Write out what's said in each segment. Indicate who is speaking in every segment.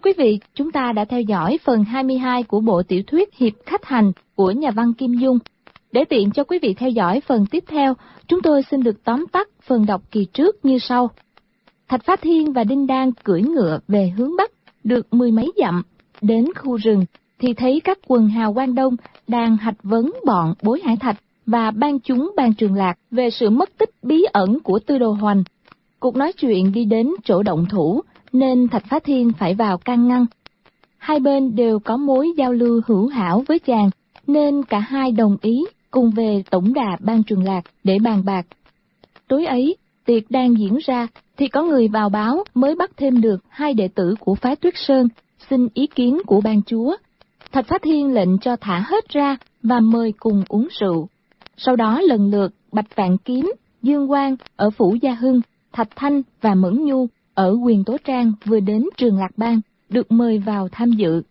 Speaker 1: quý vị, chúng ta đã theo dõi phần 22 của bộ tiểu thuyết Hiệp Khách Hành của nhà văn Kim Dung. Để tiện cho quý vị theo dõi phần tiếp theo, chúng tôi xin được tóm tắt phần đọc kỳ trước như sau. Thạch Phá Thiên và Đinh Đan cưỡi ngựa về hướng Bắc, được 10 mấy dặm, đến khu rừng, thì thấy các quần hào quan Đông đang hạch vấn bọn Bối Hải Thạch và ban chúng Ban Trường Lạc về sự mất tích bí ẩn của Tư Đồ Hoành. Cuộc nói chuyện đi đến chỗ động thủ, nên Thạch Phá Thiên phải vào can ngăn. Hai bên đều có mối giao lưu hữu hảo với chàng, nên cả hai đồng ý cùng về tổng đà Ban Trường Lạc để bàn bạc. Tối ấy, tiệc đang diễn ra, thì có người vào báo mới bắt thêm được 2 đệ tử của phái Tuyết Sơn, xin ý kiến của ban chúa. Thạch Phá Thiên lệnh cho thả hết ra và mời cùng uống rượu. Sau đó lần lượt Bạch Vạn Kiếm, Dương Quang ở Phủ Gia Hưng, Thạch Thanh và Mẫn Nhu ở Quyền Tố Trang vừa đến Trường Lạc Bang, được mời vào tham dự.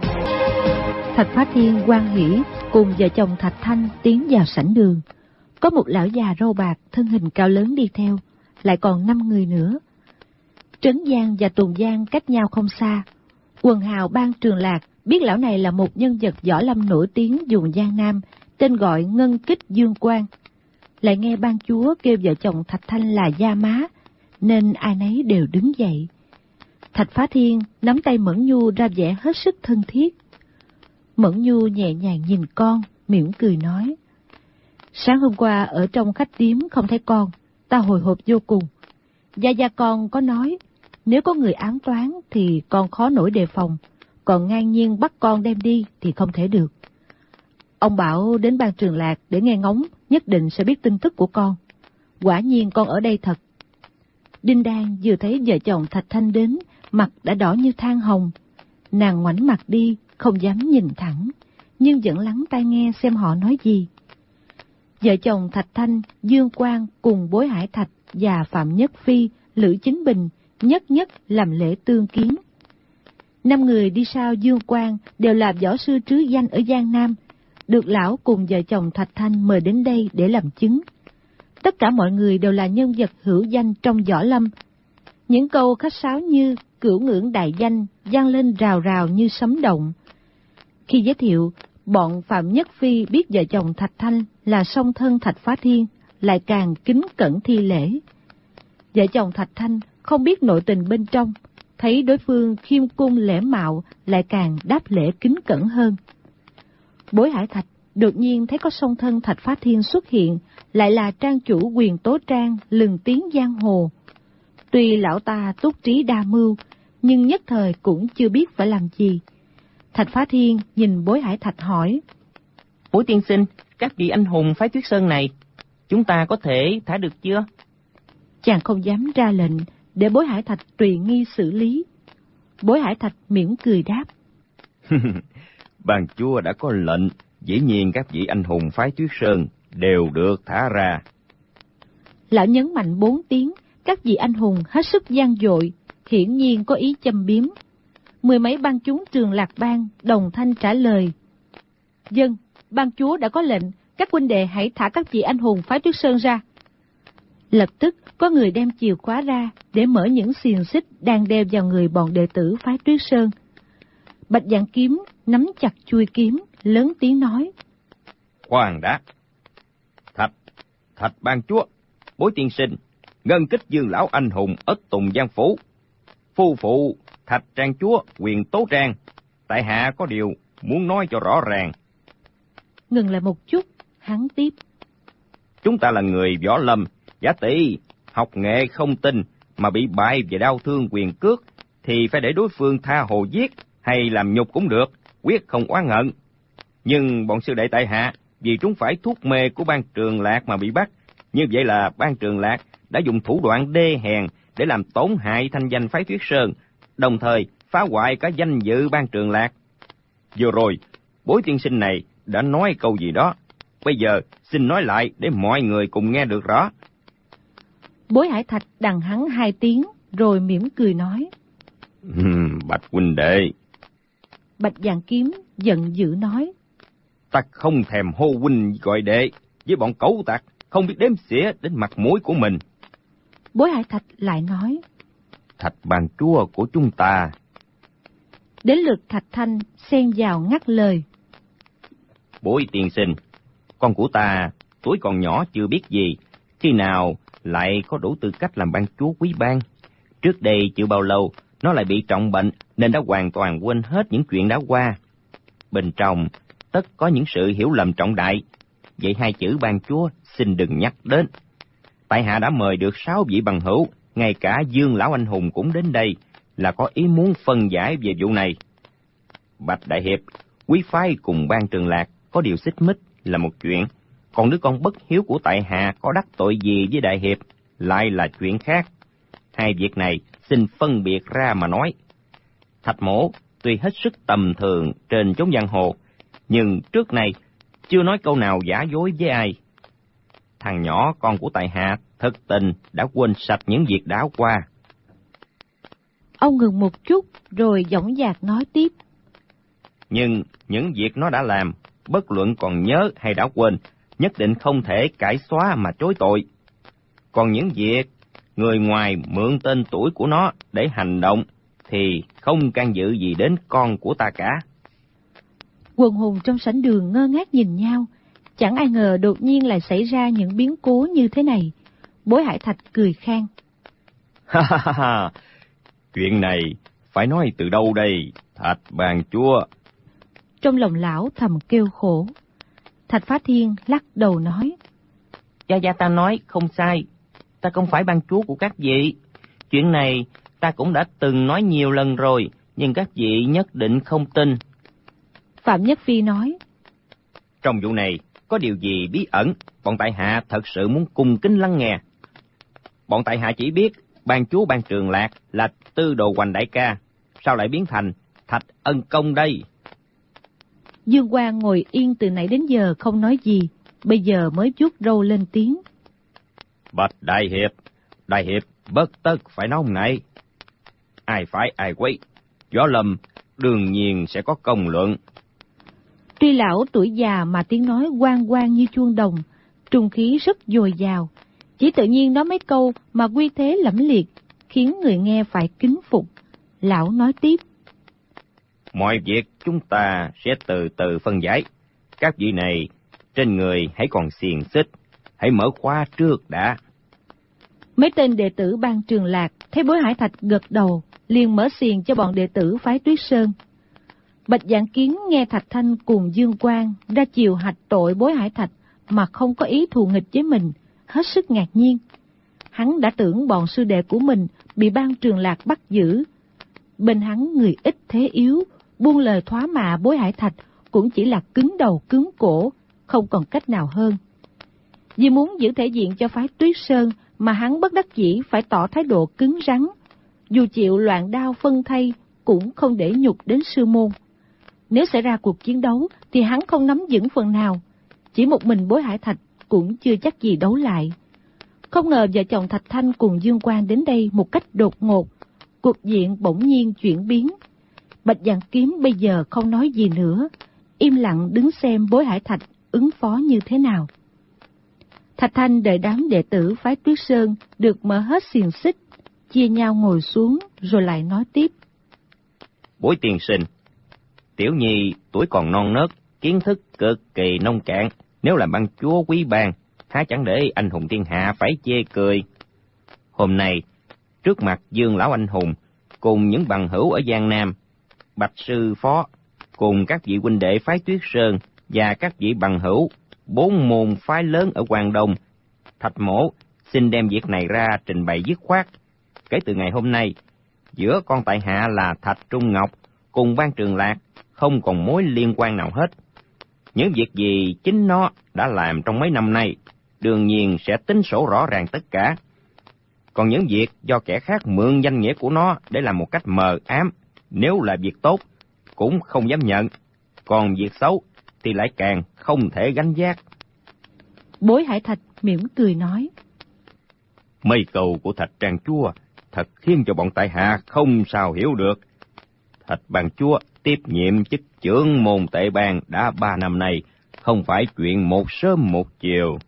Speaker 2: Thạch Phá Thiên hoan hỉ cùng vợ chồng Thạch Thanh tiến vào sảnh đường. Có một lão già râu bạc, thân hình cao lớn đi theo, lại còn 5 người nữa. Trấn Giang và Tùng Giang cách nhau không xa. Quần hào Ban Trường Lạc biết lão này là một nhân vật võ lâm nổi tiếng vùng Giang Nam, tên gọi Ngân Kích Dương Quang. Lại nghe ban chúa kêu vợ chồng Thạch Thanh là gia má, nên ai nấy đều đứng dậy. Thạch Phá Thiên nắm tay Mẫn Nhu ra vẻ hết sức thân thiết. Mẫn Nhu nhẹ nhàng nhìn con, mỉm cười nói: Sáng hôm qua ở trong khách điếm không thấy con, ta hồi hộp vô cùng. Gia con có nói, nếu có người ám toán thì con khó nổi đề phòng, còn ngang nhiên bắt con đem đi thì không thể được. Ông bảo đến Ban Trường Lạc để nghe ngóng, nhất định sẽ biết tin tức của con. Quả nhiên con ở đây thật. Đinh Đan vừa thấy vợ chồng Thạch Thanh đến, mặt đã đỏ như than hồng. Nàng ngoảnh mặt đi, không dám nhìn thẳng, nhưng vẫn lắng tai nghe xem họ nói gì. Vợ chồng Thạch Thanh, Dương Quang cùng Bối Hải Thạch và Phạm Nhất Phi, Lữ Chính Bình nhất nhất làm lễ tương kiến. 5 người đi sau Dương Quang đều là võ sư trứ danh ở Giang Nam, được lão cùng vợ chồng Thạch Thanh mời đến đây để làm chứng. Tất cả mọi người đều là nhân vật hữu danh trong võ lâm. Những câu khách sáo như cửu ngưỡng đại danh vang lên rào rào như sấm động. Khi giới thiệu, bọn Phạm Nhất Phi biết vợ chồng Thạch Thanh là song thân Thạch Phá Thiên, lại càng kính cẩn thi lễ. Vợ chồng Thạch Thanh không biết nội tình bên trong, thấy đối phương khiêm cung lễ mạo, lại càng đáp lễ kính cẩn hơn. Bối Hải Thạch đột nhiên thấy có song thân Thạch Phá Thiên xuất hiện, lại là trang chủ Quyền Tố Trang lừng tiếng giang hồ. Tuy lão ta túc trí đa mưu, nhưng nhất thời cũng chưa biết phải làm gì. Thạch Phá Thiên nhìn Bối Hải Thạch hỏi:
Speaker 3: Bối tiên sinh, các vị anh hùng phái Tuyết Sơn này, chúng ta có thể thả được chưa?
Speaker 2: Chàng không dám ra lệnh, để Bối Hải Thạch tùy nghi xử lý. Bối Hải Thạch mỉm cười đáp:
Speaker 4: Ban chúa đã có lệnh, dĩ nhiên các vị anh hùng phái Tuyết Sơn đều được thả ra.
Speaker 2: Lão nhấn mạnh 4 tiếng, các vị anh hùng hết sức gian dội, hiển nhiên có ý châm biếm. 10 mấy ban chúng Trường Lạc Bang đồng thanh trả lời: Dân, ban chúa đã có lệnh, các huynh đệ hãy thả các vị anh hùng phái Tuyết Sơn ra. Lập tức có người đem chìa khóa ra để mở những xiềng xích đang đeo vào người bọn đệ tử phái Tuyết Sơn. Bạch Vạn Kiếm nắm chặt chuôi kiếm, lớn tiếng nói:
Speaker 4: Khoan đã! Thạch ban chúa, Bối tiên sinh, Ngân Kích Dương lão anh hùng ở Tùng Giang Phủ, phu phụ Thạch trang chúa Quyền Tố Trang, tại hạ có điều muốn nói cho rõ ràng.
Speaker 2: Ngừng lại một chút, hắn tiếp:
Speaker 4: Chúng ta là người võ lâm, giả tỷ học nghệ không tinh mà bị bại về đau thương quyền cước, thì phải để đối phương tha hồ giết hay làm nhục cũng được, quyết không oán hận. Nhưng bọn sư đệ tại hạ vì trúng phải thuốc mê của Ban Trường Lạc mà bị bắt, như vậy là Ban Trường Lạc đã dùng thủ đoạn đê hèn để làm tổn hại thanh danh phái Tuyết Sơn, đồng thời phá hoại cả danh dự Ban Trường Lạc. Vừa rồi, Bối tiên sinh này đã nói câu gì đó, bây giờ xin nói lại để mọi người cùng nghe được rõ.
Speaker 2: Bối Hải Thạch đằng hắn 2 tiếng, rồi mỉm cười nói:
Speaker 4: Bạch huynh đệ.
Speaker 2: Bạch Vạn Kiếm giận dữ nói:
Speaker 4: Ta không thèm hô huynh gọi đệ với bọn cẩu tặc, không biết đếm xỉa đến mặt mũi của mình.
Speaker 2: Bối Hải Thạch lại nói:
Speaker 4: Thạch ban chúa của chúng ta.
Speaker 2: Đến lượt Thạch Thanh xen vào ngắt lời.
Speaker 4: Bối tiên sinh, con của ta tuổi còn nhỏ chưa biết gì, khi nào lại có đủ tư cách làm ban chúa quý bang. Trước đây chưa bao lâu, nó lại bị trọng bệnh nên đã hoàn toàn quên hết những chuyện đã qua. Bên trong tất có những sự hiểu lầm trọng đại, vậy hai chữ ban chúa xin đừng nhắc đến. Tại hạ đã mời được 6 vị bằng hữu, ngay cả Dương lão anh hùng cũng đến đây, là có ý muốn phân giải về vụ này. Bạch đại hiệp, quý phái cùng ban Trường Lạc có điều xích mích là một chuyện, còn đứa con bất hiếu của tại hạ có đắc tội gì với đại hiệp lại là chuyện khác. Hai việc này xin phân biệt ra mà nói. Thạch Mỗ tuy hết sức tầm thường trên chốn giang hồ, nhưng trước này chưa nói câu nào giả dối với ai. Thằng nhỏ con của tại hạ thực tình đã quên sạch những việc đã qua.
Speaker 2: Ông ngừng một chút rồi dõng dạc nói tiếp.
Speaker 4: Nhưng những việc nó đã làm, bất luận còn nhớ hay đã quên, nhất định không thể cải xóa mà chối tội. Còn những việc người ngoài mượn tên tuổi của nó để hành động thì không can dự gì đến con của ta cả.
Speaker 2: Quần hùng trong sảnh đường ngơ ngác nhìn nhau, chẳng ai ngờ đột nhiên lại xảy ra những biến cố như thế này. Bối Hải Thạch cười khan.
Speaker 4: Ha ha ha, chuyện này phải nói từ đâu đây, Thạch ban chúa?
Speaker 2: Trong lòng lão thầm kêu khổ. Thạch Phá Thiên lắc đầu nói.
Speaker 3: Gia gia ta nói không sai, ta không phải ban chúa của các vị. Chuyện này ta cũng đã từng nói nhiều lần rồi, nhưng các vị nhất định không tin.
Speaker 2: Phạm Nhất Phi nói.
Speaker 4: Trong vụ này có điều gì bí ẩn, bọn tại hạ thật sự muốn cung kính lắng nghe. Bọn tại hạ chỉ biết ban chúa ban Trường Lạc là Tư Đồ Hoành đại ca, sao lại biến thành Thạch Ân Công đây?
Speaker 2: Dương Quang ngồi yên từ nãy đến giờ không nói gì, bây giờ mới vuốt râu lên tiếng.
Speaker 4: Bạch đại hiệp bất tất phải nóng nảy. Ai phải ai quấy, Võ Lâm đương nhiên sẽ có công luận.
Speaker 2: Tuy lão tuổi già mà tiếng nói oang oang như chuông đồng, trung khí rất dồi dào, chỉ tự nhiên nói mấy câu mà uy thế lẫm liệt, khiến người nghe phải kính phục. Lão nói tiếp.
Speaker 4: Mọi việc chúng ta sẽ từ từ phân giải. Các vị này trên người hãy còn xiềng xích, hãy mở khóa trước đã.
Speaker 2: Mấy tên đệ tử ban Trường Lạc thấy Bối Hải Thạch gật đầu, liền mở xiềng cho bọn đệ tử phái Tuyết Sơn. Bạch Dạng Kiến nghe Thạch Thanh cùng Dương Quang ra chiều hạch tội Bối Hải Thạch mà không có ý thù nghịch với mình, hết sức ngạc nhiên. Hắn đã tưởng bọn sư đệ của mình bị ban Trường Lạc bắt giữ. Bên hắn người ít thế yếu, buông lời thóa mạ Bối Hải Thạch cũng chỉ là cứng đầu cứng cổ, không còn cách nào hơn. Vì muốn giữ thể diện cho phái Tuyết Sơn mà hắn bất đắc dĩ phải tỏ thái độ cứng rắn, dù chịu loạn đao phân thây cũng không để nhục đến sư môn. Nếu xảy ra cuộc chiến đấu thì hắn không nắm vững phần nào, chỉ một mình Bối Hải Thạch cũng chưa chắc gì đấu lại. Không ngờ vợ chồng Thạch Thanh cùng Dương Quang đến đây một cách đột ngột, cuộc diện bỗng nhiên chuyển biến. Bạch Dạng Kiếm bây giờ không nói gì nữa, im lặng đứng xem Bối Hải Thạch ứng phó như thế nào. Thạch Thanh đợi đám đệ tử phái Tuyết Sơn được mở hết xiềng xích, chia nhau ngồi xuống rồi lại nói tiếp.
Speaker 4: Bối tiên sinh, tiểu nhi tuổi còn non nớt, kiến thức cực kỳ nông cạn, nếu làm ban chúa quý bang, há chẳng để anh hùng thiên hạ phải chê cười. Hôm nay, trước mặt Dương lão anh hùng, cùng những bằng hữu ở Giang Nam, Bạch sư phó, cùng các vị huynh đệ phái Tuyết Sơn và các vị bằng hữu 4 môn phái lớn ở Quảng Đông, Thạch Mỗ xin đem việc này ra trình bày dứt khoát. Kể từ ngày hôm nay, giữa con tại hạ là Thạch Trung Ngọc cùng ban Trường Lạc không còn mối liên quan nào hết. Những việc gì chính nó đã làm trong mấy năm nay, đương nhiên sẽ tính sổ rõ ràng tất cả. Còn những việc do kẻ khác mượn danh nghĩa của nó để làm một cách mờ ám, nếu là việc tốt, cũng không dám nhận. Còn việc xấu thì lại càng không thể gánh vác.
Speaker 2: Bối Hải Thạch mỉm cười nói.
Speaker 4: Mây cầu của Thạch Trang Chúa thật khiến cho bọn tại hạ không sao hiểu được. Thạch ban chúa tiếp nhiệm chức trưởng môn tệ bang đã 3 năm nay, không phải chuyện một sớm một chiều.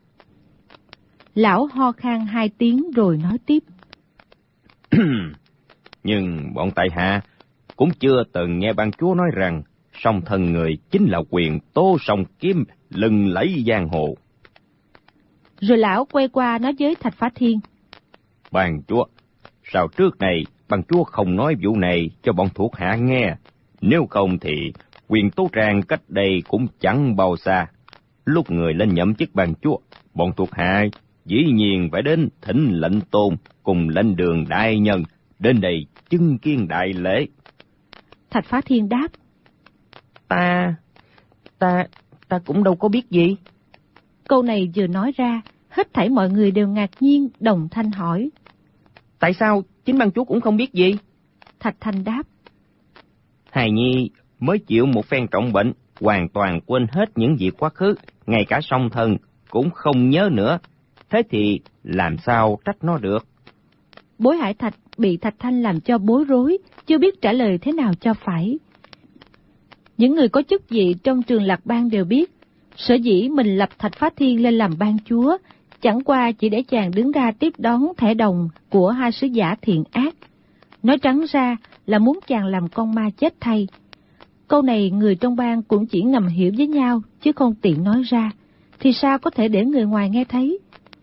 Speaker 2: Lão ho khan 2 tiếng rồi nói tiếp.
Speaker 4: Nhưng bọn tại hạ cũng chưa từng nghe ban chúa nói rằng song thân người chính là quyền tố song kiếm lừng lẫy giang hồ.
Speaker 2: Rồi lão quay qua nói với Thạch Phá Thiên:
Speaker 4: Ban chúa, sao trước này ban chúa không nói vụ này cho bọn thuộc hạ nghe? Nếu không thì quyền tố trang cách đây cũng chẳng bao xa. Lúc người lên nhậm chức ban chúa, bọn thuộc hạ dĩ nhiên phải đến thỉnh lệnh tôn cùng lệnh đường đại nhân đến đây chứng kiến đại lễ.
Speaker 2: Thạch Phá Thiên đáp:
Speaker 3: Ta cũng đâu có biết gì.
Speaker 2: Câu này vừa nói ra, hết thảy mọi người đều ngạc nhiên, đồng thanh hỏi:
Speaker 3: Tại sao chính ban chúa cũng không biết gì?
Speaker 2: Thạch Thanh đáp:
Speaker 4: Hài nhi mới chịu một phen trọng bệnh, hoàn toàn quên hết những việc quá khứ, ngay cả song thân cũng không nhớ nữa. Thế thì làm sao trách nó được?
Speaker 2: Bối Hải Thạch bị Thạch Thanh làm cho bối rối, chưa biết trả lời thế nào cho phải. Những người có chức vị trong Trường Lạc Bang đều biết, sở dĩ mình lập Thạch Phá Thiên lên làm ban chúa, chẳng qua chỉ để chàng đứng ra tiếp đón thẻ đồng của hai sứ giả thiện ác. Nói trắng ra là muốn chàng làm con ma chết thay. Câu này người trong bang cũng chỉ ngầm hiểu với nhau, chứ không tiện nói ra, thì sao có thể để người ngoài nghe thấy.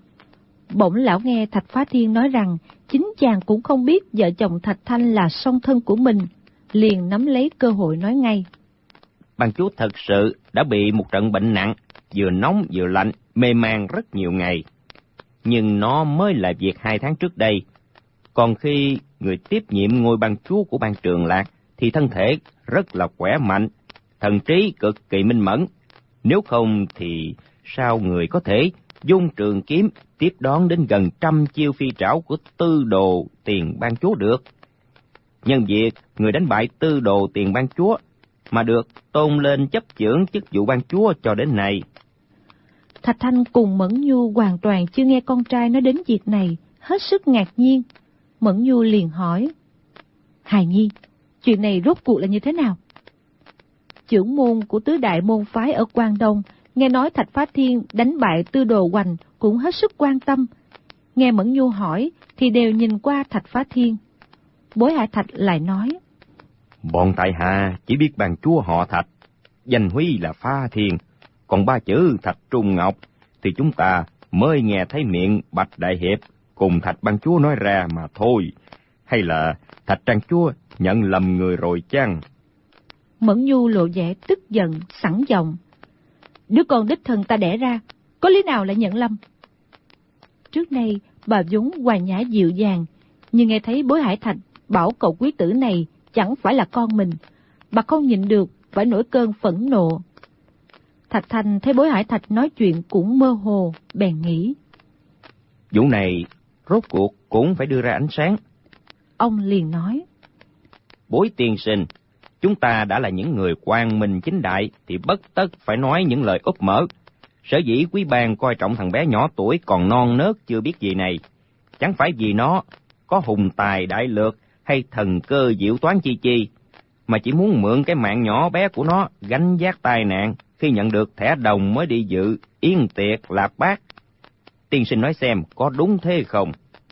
Speaker 2: Bỗng lão nghe Thạch Phá Thiên nói rằng chính chàng cũng không biết vợ chồng Thạch Thanh là song thân của mình, liền nắm lấy cơ hội nói ngay:
Speaker 4: Ban chúa thật sự đã bị một trận bệnh nặng, vừa nóng vừa lạnh, mê man rất nhiều ngày. Nhưng nó mới là việc 2 tháng trước đây. Còn khi người tiếp nhiệm ngôi ban chúa của bang Trường Lạc thì thân thể rất là khỏe mạnh, thần trí cực kỳ minh mẫn. Nếu không thì sao người có thể dung trường kiếm tiếp đón đến gần 100 chiêu phi trảo của tư đồ tiền ban chúa được? Nhân việc người đánh bại tư đồ tiền ban chúa mà được tôn lên chấp chưởng chức vụ ban chúa cho đến nay.
Speaker 2: Thạch Thanh cùng Mẫn Nhu hoàn toàn chưa nghe con trai nói đến việc này, hết sức ngạc nhiên. Mẫn Nhu liền hỏi: Hài nhi, chuyện này rốt cuộc là như thế nào? Trưởng môn của tứ đại môn phái ở Quang Đông nghe nói Thạch Phá Thiên đánh bại tư đồ Hoành cũng hết sức quan tâm. Nghe Mẫn Nhu hỏi thì đều nhìn qua Thạch Phá Thiên. Bối Hải Thạch lại nói:
Speaker 4: Bọn tại hạ chỉ biết ban chúa họ Thạch, danh huy là Phá Thiên, còn 3 chữ Thạch Trung Ngọc thì chúng ta mới nghe thấy miệng Bạch Đại Hiệp cùng Thạch ban chúa nói ra mà thôi. Hay là Thạch trang chúa nhận lầm người rồi chăng?
Speaker 2: Mẫn Nhu lộ vẻ tức giận, sẵn giọng: Đứa con đích thân ta đẻ ra, có lý nào lại nhận lầm? Trước nay bà vốn hòa nhã dịu dàng, nhưng nghe thấy Bối Hải Thạch bảo cậu quý tử này chẳng phải là con mình, bà không nhịn được phải nổi cơn phẫn nộ. Thạch Thanh thấy Bối Hải Thạch nói chuyện cũng mơ hồ, bèn nghĩ:
Speaker 4: Vụ này rốt cuộc cũng phải đưa ra ánh sáng.
Speaker 2: Ông liền nói:
Speaker 4: Bối tiên sinh, chúng ta đã là những người quang minh chính đại thì bất tất phải nói những lời úp mở. Sở dĩ quý bang coi trọng thằng bé nhỏ tuổi còn non nớt chưa biết gì này, chẳng phải vì nó có hùng tài đại lược hay thần cơ diệu toán chi chi, mà chỉ muốn mượn cái mạng nhỏ bé của nó gánh vác tai nạn khi nhận được thẻ đồng mới đi dự yến tiệc Lạc Bát. Tiên sinh nói xem có đúng thế không?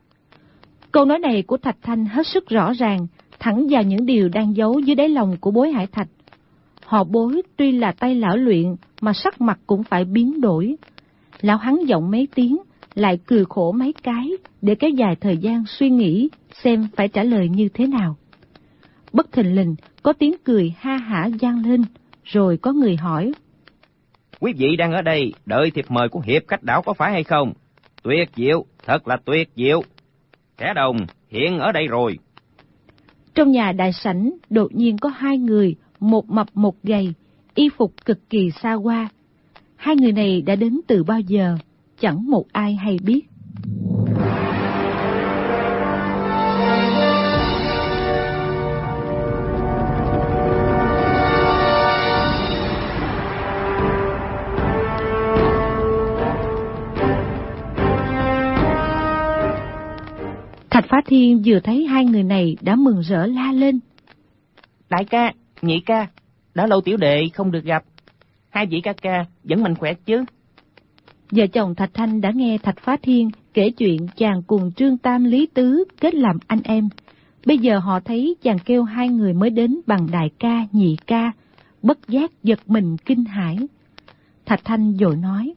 Speaker 2: Câu nói này của Thạch Thanh hết sức rõ ràng, thẳng vào những điều đang giấu dưới đáy lòng của Bối Hải Thạch. Họ Bối tuy là tay lão luyện mà sắc mặt cũng phải biến đổi. Lão hắn giọng mấy tiếng, lại cười khổ mấy cái để kéo dài thời gian suy nghĩ xem phải trả lời như thế nào. Bất thình lình có tiếng cười ha hả vang lên, rồi có người hỏi:
Speaker 4: Quý vị đang ở đây đợi thiệp mời của hiệp khách đảo có phải hay không? Tuyệt diệu, thật là tuyệt diệu. Thẻ đồng hiện ở đây rồi.
Speaker 2: Trong nhà đại sảnh đột nhiên có 2 người, một mập một gầy, y phục cực kỳ xa hoa. 2 người này đã đến từ bao giờ, chẳng một ai hay biết. Thạch Phá Thiên vừa thấy 2 người này đã mừng rỡ la lên:
Speaker 3: Đại ca, nhị ca, đã lâu tiểu đệ không được gặp. 2 vị ca ca vẫn mạnh khỏe chứ?
Speaker 2: Vợ chồng Thạch Thanh đã nghe Thạch Phá Thiên kể chuyện chàng cùng Trương Tam Lý Tứ kết làm anh em, Bây giờ họ thấy chàng kêu hai người mới đến bằng đại ca, nhị ca, bất giác giật mình kinh hãi. Thạch Thanh vội nói: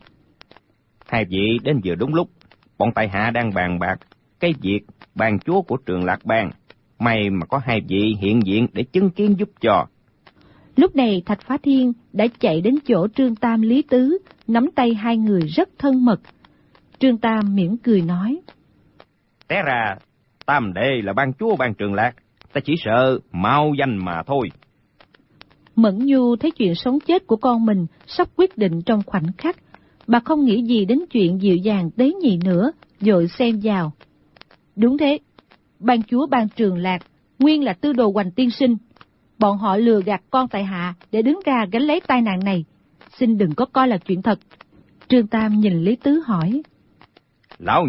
Speaker 4: Hai vị đến vừa đúng lúc, bọn tại hạ đang bàn bạc cái việc ban chúa của Trường Lạc Bang. May mà có hai vị hiện diện để chứng kiến giúp cho.
Speaker 2: Lúc này Thạch Phá Thiên đã chạy đến chỗ Trương Tam, Lý Tứ, nắm tay hai người rất thân mật. Trương Tam mỉm cười nói:
Speaker 4: Té ra Tam đệ là ban chúa ban Trường Lạc, ta chỉ sợ mau danh mà thôi.
Speaker 2: Mẫn Nhu thấy chuyện sống chết của con mình sắp quyết định trong khoảnh khắc, bà không nghĩ gì đến chuyện dịu dàng tế nhị nữa, vội xen vào: Đúng thế, ban chúa ban Trường Lạc nguyên là tư đồ Hoành tiên sinh. Bọn họ lừa gạt con tại hạ để đứng ra gánh lấy tai nạn này, xin đừng có coi là chuyện thật. Trương Tam nhìn Lý Tứ hỏi:
Speaker 4: Lão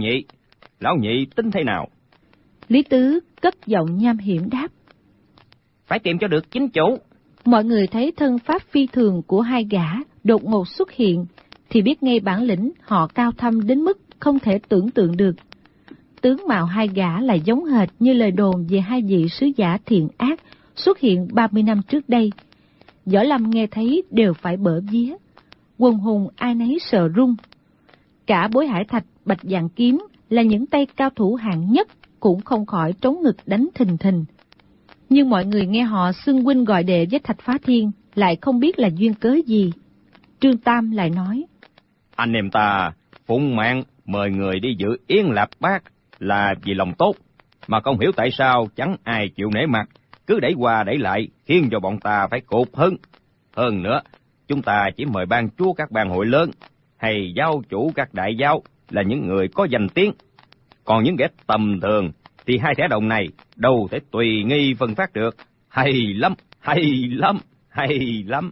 Speaker 4: nhị tính thế nào?
Speaker 2: Lý Tứ cất giọng nham hiểm đáp:
Speaker 3: Phải tìm cho được chính chủ.
Speaker 2: Mọi người thấy thân pháp phi thường của hai gã đột ngột xuất hiện, thì biết ngay bản lĩnh họ cao thâm đến mức không thể tưởng tượng được. Tướng mạo hai gã lại giống hệt như lời đồn về hai vị sứ giả thiện ác xuất hiện 30 năm trước đây. Võ Lâm nghe thấy đều phải bở vía, quần hùng ai nấy sợ run. Cả Bối Hải Thạch, Bạch Dạng Kiếm là những tay cao thủ hạng nhất cũng không khỏi trống ngực đánh thình thình. Nhưng mọi người nghe họ xưng huynh gọi đệ với Thạch Phá Thiên lại không biết là duyên cớ gì. Trương Tam lại nói:
Speaker 4: Anh em ta phụng mạng mời người đi dự Yên Lạp Bác là vì lòng tốt, mà không hiểu tại sao chẳng ai chịu nể mặt, cứ đẩy qua đẩy lại khiến cho bọn ta phải cột hứng. Hơn nữa, chúng ta chỉ mời ban chúa các bang hội lớn hay giáo chủ các đại giáo là những người có danh tiếng, còn những kẻ tầm thường thì hai thẻ đồng này đâu thể tùy nghi phân phát được. Hay lắm, hay lắm, hay lắm.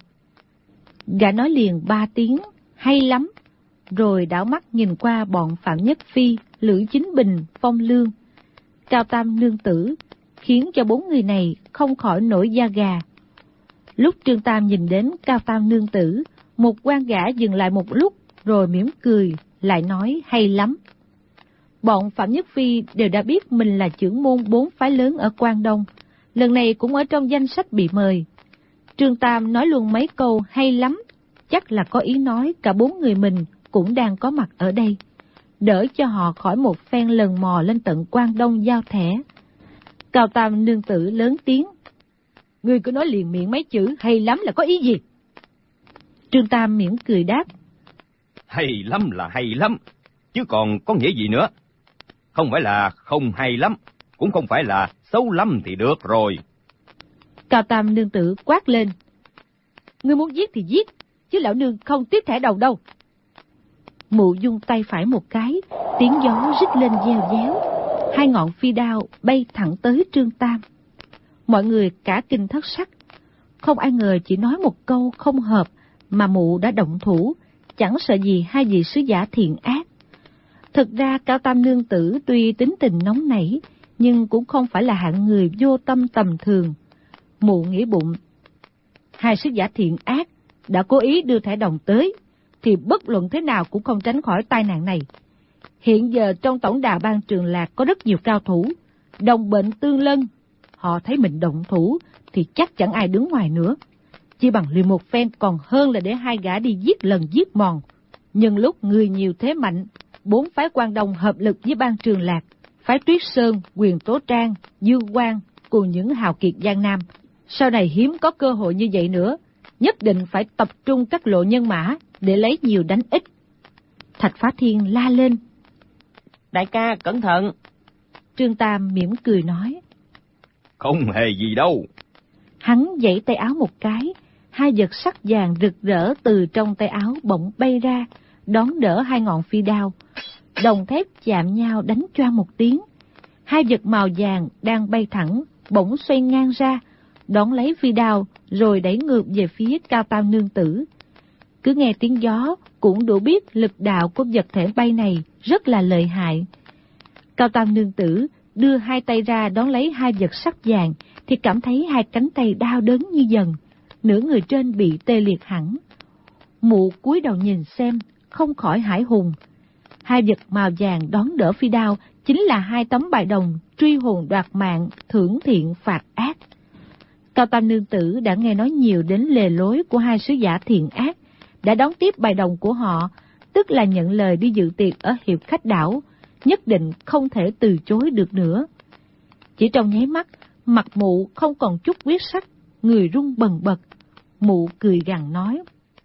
Speaker 2: Gã nói liền 3 tiếng hay lắm, rồi đảo mắt nhìn qua bọn Phạm Nhất Phi, Lữ Chính Bình, Phong Lương, Cao Tam nương tử, khiến cho 4 người này không khỏi nổi da gà. Lúc Trương Tam nhìn đến Cao Tam nương tử, một quan gã dừng lại một lúc rồi mỉm cười, lại nói hay lắm. Bọn Phạm Nhất Phi đều đã biết mình là trưởng môn 4 phái lớn ở Quang Đông, lần này cũng ở trong danh sách bị mời. Trương Tam nói luôn mấy câu hay lắm, chắc là có ý nói cả 4 người mình cũng đang có mặt ở đây, đỡ cho họ khỏi một phen lần mò lên tận Quang Đông giao thẻ. Cao Tam nương tử lớn tiếng: Ngươi cứ nói liền miệng mấy chữ hay lắm là có ý gì? Trương Tam mỉm cười đáp:
Speaker 4: Hay lắm là hay lắm, chứ còn có nghĩa gì nữa. Không phải là không hay lắm, cũng không phải là xấu lắm thì được rồi.
Speaker 2: Cao Tam nương tử quát lên: Ngươi muốn giết thì giết, chứ lão nương không tiếp thẻ đầu đâu. Mụ dung tay phải một cái, tiếng gió rít lên reo réo, 2 ngọn phi đao bay thẳng tới Trương Tam. Mọi người cả kinh thất sắc, không ai ngờ chỉ nói một câu không hợp mà mụ đã động thủ, chẳng sợ gì hai vị sứ giả thiện ác. Thực ra Cao Tam nương tử tuy tính tình nóng nảy, nhưng cũng không phải là hạng người vô tâm tầm thường. Mụ nghĩ bụng, hai sứ giả thiện ác đã cố ý đưa thẻ đồng tới, thì bất luận thế nào cũng không tránh khỏi tai nạn này. Hiện giờ trong tổng đà ban Trường Lạc có rất nhiều cao thủ, đồng bệnh tương lân. Họ thấy mình động thủ thì chắc chẳng ai đứng ngoài nữa. Chỉ bằng liều một phen còn hơn là để hai gã đi giết lần giết mòn. Nhưng lúc người nhiều thế mạnh, 4 phái Quang Đông hợp lực với ban Trường Lạc, phái Tuyết Sơn, Quyền Tố Trang, Dương Quang cùng những hào kiệt Giang Nam. Sau này hiếm có cơ hội như vậy nữa, nhất định phải tập trung các lộ nhân mã để lấy nhiều đánh ít. Thạch Phá Thiên la lên:
Speaker 3: Đại ca, cẩn thận!
Speaker 2: Trương Tam mỉm cười nói:
Speaker 4: Không hề gì đâu.
Speaker 2: Hắn giãy tay áo một cái, 2 vật sắc vàng rực rỡ từ trong tay áo bỗng bay ra, đón đỡ 2 ngọn phi đao. Đồng thép chạm nhau đánh choang một tiếng. 2 vật màu vàng đang bay thẳng, bỗng xoay ngang ra, đón lấy phi đao, rồi đẩy ngược về phía Cao Tam nương tử. Cứ nghe tiếng gió cũng đủ biết lực đạo của vật thể bay này rất là lợi hại. Cao Tam nương tử đưa 2 tay ra đón lấy 2 vật sắc vàng, thì cảm thấy 2 cánh tay đau đớn như dần, nửa người trên bị tê liệt hẳn. Mụ cúi đầu nhìn xem, không khỏi hãi hùng. 2 vật màu vàng đón đỡ phi đao chính là 2 tấm bài đồng truy hồn đoạt mạng, thưởng thiện phạt ác. Cao Tam Nương Tử đã nghe nói nhiều đến lề lối của hai sứ giả thiện ác, đã đón tiếp bài đồng của họ, tức là nhận lời đi dự tiệc ở Hiệp Khách Đảo, nhất định không thể từ chối được nữa. Chỉ trong nháy mắt, mặt mụ không còn chút huyết sắc, người run bần bật. Mụ cười gằn nói: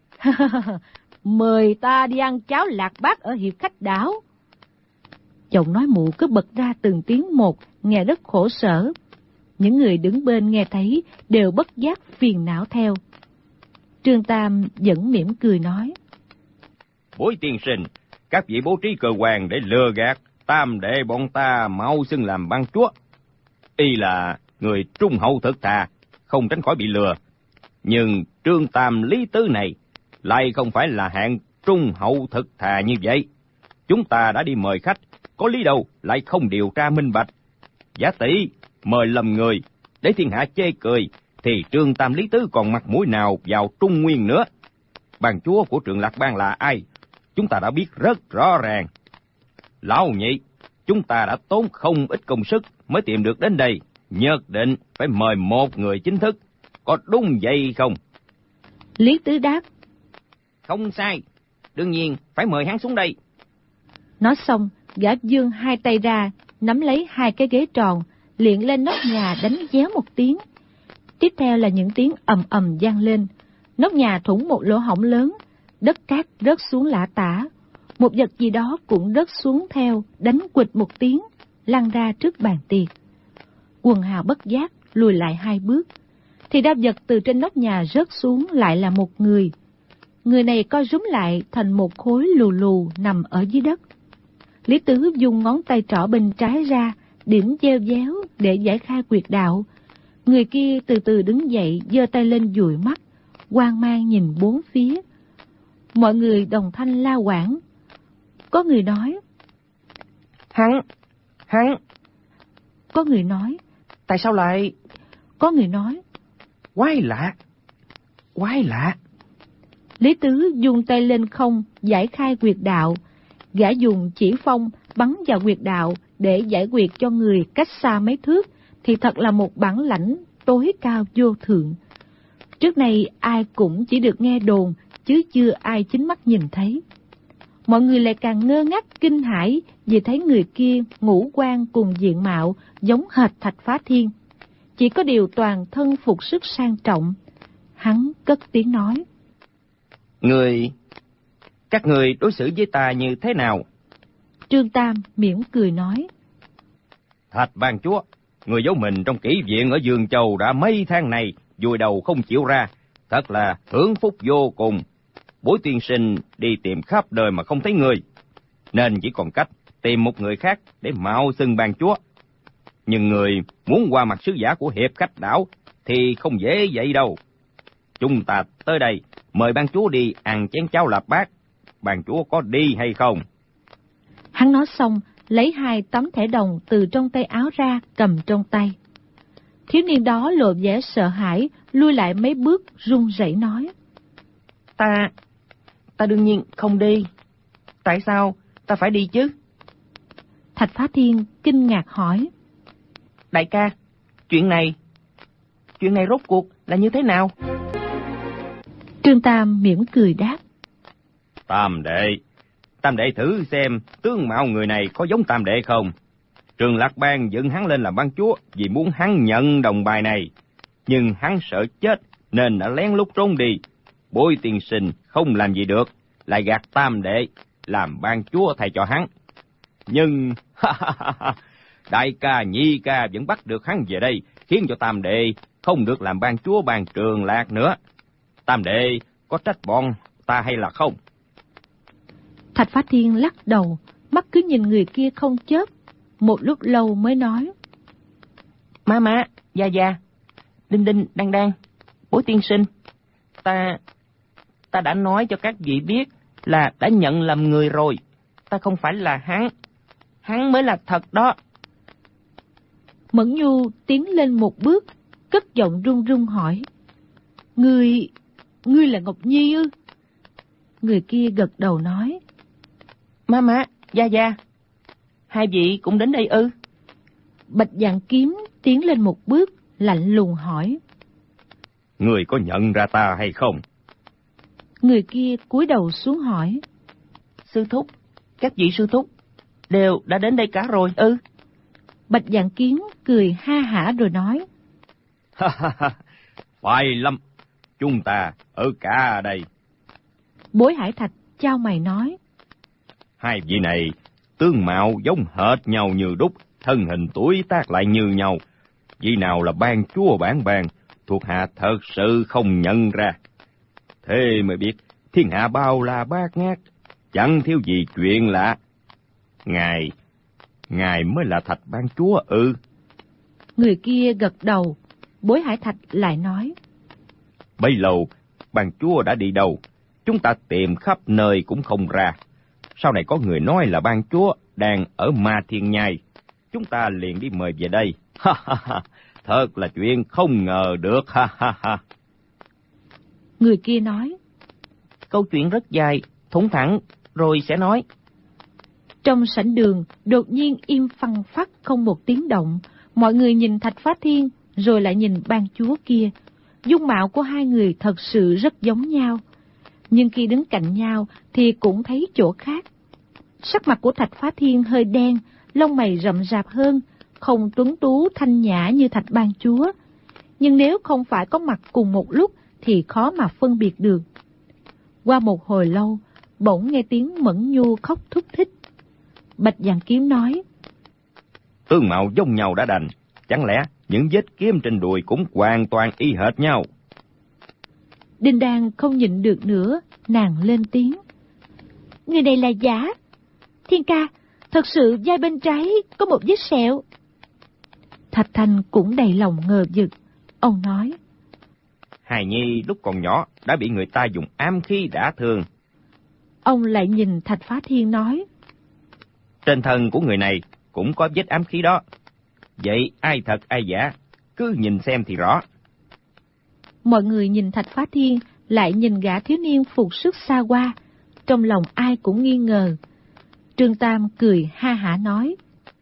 Speaker 2: "Mời ta đi ăn cháo lạc bát ở Hiệp Khách Đảo." Giọng nói mụ cứ bật ra từng tiếng một, nghe rất khổ sở. Những người đứng bên nghe thấy đều bất giác phiền não theo. Trương Tam vẫn mỉm cười nói:
Speaker 4: "Bối tiên sinh, các vị bố trí cơ quan để lừa gạt Tam đệ bọn ta mau xưng làm ban chúa. Y là người trung hậu thực thà, không tránh khỏi bị lừa. Nhưng Trương Tam Lý Tứ này lại không phải là hạng trung hậu thực thà như vậy. Chúng ta đã đi mời khách, có lý đâu lại không điều tra minh bạch. Giả tỷ mời lầm người, để thiên hạ chê cười, thì Trương Tam Lý Tứ còn mặt mũi nào vào Trung Nguyên nữa. Ban chúa của Trường Lạc Bang là ai, chúng ta đã biết rất rõ ràng. Lão nhị, chúng ta đã tốn không ít công sức mới tìm được đến đây, nhất định phải mời một người chính thức, có đúng vậy không?"
Speaker 2: Lý Tứ đáp:
Speaker 3: "Không sai, đương nhiên phải mời hắn xuống đây."
Speaker 2: Nói xong, gã giương hai tay ra, nắm lấy hai cái ghế tròn, liền lên nóc nhà đánh déo một tiếng. Tiếp theo là những tiếng ầm ầm vang lên, nóc nhà thủng một lỗ hổng lớn, đất cát rớt xuống lả tả. Một vật gì đó cũng rớt xuống theo, đánh quịch một tiếng, lăn ra trước bàn tiệc. Quần hào bất giác lùi lại hai bước, thì đao vật từ trên nóc nhà rớt xuống lại là một người. Người này co rúm lại thành một khối lù lù nằm ở dưới đất. Lý Tứ dùng ngón tay trỏ bên trái ra, điểm gieo déo để giải khai quyệt đạo. Người kia từ từ đứng dậy, giơ tay lên dụi mắt, hoang mang nhìn bốn phía. Mọi người đồng thanh la hoảng. Có người nói:
Speaker 3: Hắn.
Speaker 2: Có người nói:
Speaker 3: Tại sao lại...
Speaker 2: Có người nói:
Speaker 3: Quái lạ.
Speaker 2: Lý Tứ dùng tay lên không, giải khai quyệt đạo. Gã dùng chỉ phong bắn vào quyệt đạo để giải quyệt cho người cách xa mấy thước, thì thật là một bản lãnh tối cao vô thượng. Trước này ai cũng chỉ được nghe đồn, chứ chưa ai chính mắt nhìn thấy. Mọi người lại càng ngơ ngác kinh hãi vì thấy người kia ngũ quan cùng diện mạo giống hệt Thạch Phá Thiên. Chỉ có điều toàn thân phục sức sang trọng. Hắn cất tiếng nói:
Speaker 4: Các người đối xử với ta như thế nào?
Speaker 2: Trương Tam mỉm cười nói:
Speaker 4: Thạch ban chúa, người giấu mình trong kỹ viện ở Dương Châu đã mấy tháng này, vùi đầu không chịu ra, thật là hưởng phúc vô cùng. Bối tiên sinh đi tìm khắp đời mà không thấy người, nên chỉ còn cách tìm một người khác để mạo xưng ban chúa. Nhưng người muốn qua mặt sứ giả của Hiệp Khách Đảo thì không dễ vậy đâu. Chúng ta tới đây mời ban chúa đi ăn chén cháo lạp bát, ban chúa có đi hay không?
Speaker 2: Hắn nói xong, lấy hai tấm thẻ đồng từ trong tay áo ra, cầm trong tay. Thiếu niên đó lộ vẻ sợ hãi, lui lại mấy bước, run rẩy nói:
Speaker 3: Ta đương nhiên không đi. Tại sao ta phải đi chứ?
Speaker 2: Thạch Phá Thiên kinh ngạc hỏi:
Speaker 3: Đại ca, chuyện này rốt cuộc là như thế nào?
Speaker 2: Trương Tam mỉm cười đáp:
Speaker 4: Tam đệ thử xem tướng mạo người này có giống tam đệ không? Trường Lạc Bang dựng hắn lên làm ban chúa vì muốn hắn nhận đồng bài này, nhưng hắn sợ chết nên đã lén lút trốn đi. Bối tiên sinh không làm gì được, lại gạt tam đệ làm ban chúa thay cho hắn. Nhưng đại ca nhị ca vẫn bắt được hắn về đây, khiến cho tam đệ không được làm ban chúa ban Trường Lạc nữa. Tam đệ có trách bọn ta hay là không?
Speaker 2: Thạch Phá Thiên lắc đầu, mắt cứ nhìn người kia không chớp, một lúc lâu mới nói:
Speaker 3: Má, gia, đinh, đang, bối tiên sinh, ta đã nói cho các vị biết là đã nhận lầm người rồi. Ta không phải là hắn mới là thật đó.
Speaker 2: Mẫn Nhu tiến lên một bước, cất giọng run run hỏi: Ngươi là Ngọc Nhi ư? Người kia gật đầu nói:
Speaker 3: Má, gia, hai vị cũng đến đây ư?
Speaker 2: Bạch Vạn Kiếm tiến lên một bước, lạnh lùng hỏi:
Speaker 4: Người có nhận ra ta hay không?
Speaker 2: Người kia cúi đầu xuống hỏi:
Speaker 3: Sư thúc, các vị sư thúc đều đã đến đây cả rồi ư?
Speaker 2: Bạch Vạn Kiếm cười ha hả rồi nói:
Speaker 4: Phải lắm, chúng ta ở cả đây.
Speaker 2: Bối Hải Thạch chau mày nói:
Speaker 4: Hai vị này tướng mạo giống hệt nhau như đúc, thân hình tuổi tác lại như nhau. Vị nào là ban chúa bản bàn, thuộc hạ thật sự không nhận ra. Thế mới biết thiên hạ bao la bát ngát, chẳng thiếu gì chuyện lạ. Ngài mới là Thạch ban chúa ư?
Speaker 2: Người kia gật đầu. Bối Hải Thạch lại nói:
Speaker 4: Bấy lâu ban chúa đã đi đâu? Chúng ta tìm khắp nơi cũng không ra. Sau này có người nói là ban chúa đang ở Ma Thiên Nhai, chúng ta liền đi mời về đây. Thật là chuyện không ngờ được.
Speaker 2: Người kia nói:
Speaker 3: Câu chuyện rất dài, thủng thẳng rồi sẽ nói.
Speaker 2: Trong sảnh đường đột nhiên im phăng phắc, không một tiếng động. Mọi người nhìn Thạch Phá Thiên rồi lại nhìn ban chúa kia. Dung mạo của hai người thật sự rất giống nhau, nhưng khi đứng cạnh nhau thì cũng thấy chỗ khác. Sắc mặt của Thạch Phá Thiên hơi đen, lông mày rậm rạp hơn, không tuấn tú thanh nhã như Thạch ban chúa. Nhưng nếu không phải có mặt cùng một lúc thì khó mà phân biệt được. Qua một hồi lâu, bỗng nghe tiếng Mẫn Nhu khóc thúc thích. Bạch Vạn Kiếm nói:
Speaker 4: Tướng mạo giống nhau đã đành, chẳng lẽ những vết kiếm trên đùi cũng hoàn toàn y hệt nhau?
Speaker 2: Đinh Đan không nhịn được nữa, nàng lên tiếng: Người này là giả. Thiên ca, thật sự vai bên trái có một vết sẹo. Thạch Thanh cũng đầy lòng ngờ vực. Ông nói:
Speaker 4: Hài nhi lúc còn nhỏ đã bị người ta dùng ám khí đả thương.
Speaker 2: Ông lại nhìn Thạch Phá Thiên nói:
Speaker 4: Trên thân của người này cũng có vết ám khí đó. Vậy ai thật ai giả, cứ nhìn xem thì rõ.
Speaker 2: Mọi người nhìn Thạch Phá Thiên, lại nhìn gã thiếu niên phục sức xa hoa, trong lòng ai cũng nghi ngờ. Trương Tam cười ha hả nói: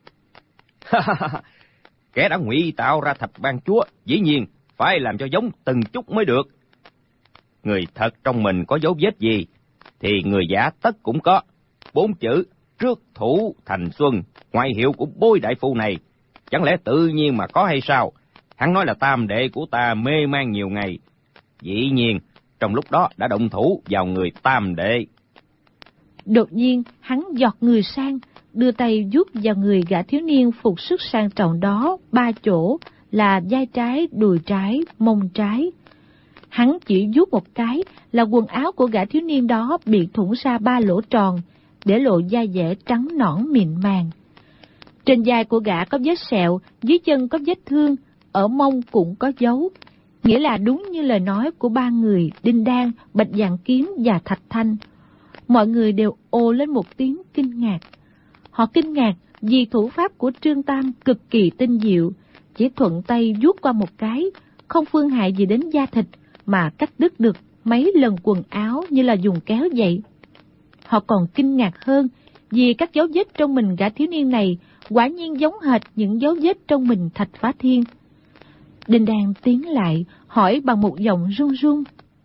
Speaker 4: Kẻ đã ngụy tạo ra Thạch ban chúa, dĩ nhiên phải làm cho giống từng chút mới được. Người thật trong mình có dấu vết gì, thì người giả tất cũng có. 4 chữ trước thủ thành xuân, ngoại hiệu của Bối đại phu này, chẳng lẽ tự nhiên mà có hay sao? Hắn nói là tam đệ của ta mê man nhiều ngày, dĩ nhiên trong lúc đó đã động thủ vào người tam đệ.
Speaker 2: Đột nhiên hắn giọt người sang, đưa tay vuốt vào người gã thiếu niên phục sức sang trọng đó 3 chỗ, là vai trái, đùi trái, mông trái. Hắn chỉ vuốt một cái là quần áo của gã thiếu niên đó bị thủng ra 3 lỗ tròn, để lộ da dẻ trắng nõn mịn màng. Trên vai của gã có vết sẹo, dưới chân có vết thương, ở mông cũng có dấu. Nghĩa là đúng như lời nói của 3 người Đinh Đan, Bạch Vạn Kiếm và Thạch Thanh. Mọi người đều ồ lên một tiếng kinh ngạc. Họ kinh ngạc vì thủ pháp của Trương Tam cực kỳ tinh diệu, chỉ thuận tay vuốt qua một cái, không phương hại gì đến da thịt, mà cắt đứt được mấy lần quần áo như là dùng kéo vậy. Họ còn kinh ngạc hơn vì các dấu vết trong mình gã thiếu niên này quả nhiên giống hệt những dấu vết trong mình Thạch Phá Thiên. Đinh Đan tiến lại hỏi bằng một giọng run run: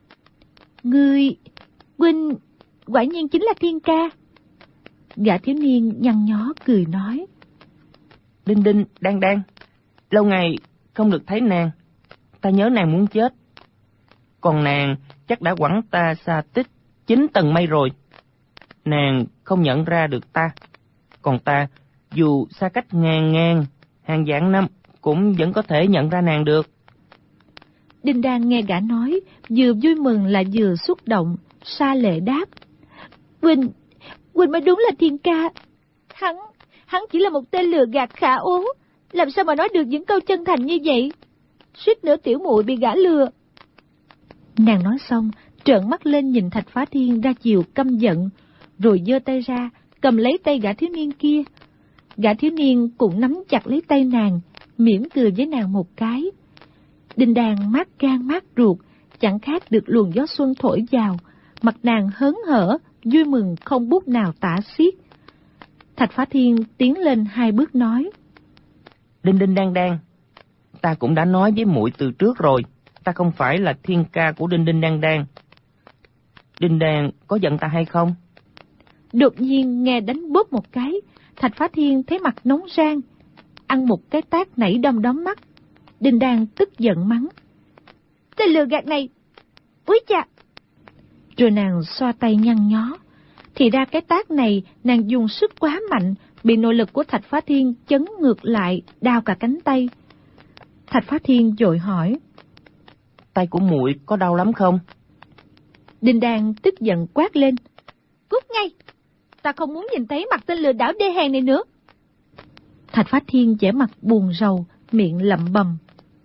Speaker 2: Huynh quả nhiên chính là Thiên ca? Gã thiếu niên nhăn nhó cười nói:
Speaker 3: Đinh, Đan, lâu ngày không được thấy nàng, ta nhớ nàng muốn chết. Còn nàng chắc đã quẳng ta xa tích 9 tầng mây rồi. Nàng không nhận ra được ta, còn ta dù xa cách ngàn vạn năm cũng vẫn có thể nhận ra nàng được.
Speaker 2: Đinh Đan nghe gã nói, vừa vui mừng lại vừa xúc động, sa lệ đáp: Huynh mới đúng là Thiên ca. Hắn chỉ là một tên lừa gạt khả ố, làm sao mà nói được những câu chân thành như vậy? Suýt nữa tiểu muội bị gã lừa. Nàng nói xong, trợn mắt lên nhìn Thạch Phá Thiên ra chiều căm giận, rồi giơ tay ra, cầm lấy tay gã thiếu niên kia. Gã thiếu niên cũng nắm chặt lấy tay nàng, mỉm cười với nàng một cái. Đinh Đan mát gan mát ruột, chẳng khác được luồng gió xuân thổi vào, mặt nàng hớn hở, vui mừng không bút nào tả xiết. Thạch Phá Thiên tiến lên 2 bước nói:
Speaker 3: Đinh đinh đang đang, ta cũng đã nói với muội từ trước rồi, ta không phải là thiên ca của đinh đinh đang đang. Đinh Đan có giận ta hay không?
Speaker 2: Đột nhiên nghe đánh bóp một cái, Thạch Phá Thiên thấy mặt nóng rang, ăn một cái tát nảy đom đóm mắt. Đinh Đan tức giận mắng: "Tên lừa gạt này, úi cha!" Rồi nàng xoa tay nhăn nhó. Thì ra cái tát này nàng dùng sức quá mạnh, bị nội lực của Thạch Phá Thiên chấn ngược lại, đau cả cánh tay. Thạch Phá Thiên vội hỏi:
Speaker 3: "Tay của muội có đau lắm không?"
Speaker 2: Đinh Đan tức giận quát lên: "Cút ngay! Ta không muốn nhìn thấy mặt tên lừa đảo đê hèn này nữa." Thạch Phá Thiên vẻ mặt buồn rầu, miệng lẩm bẩm: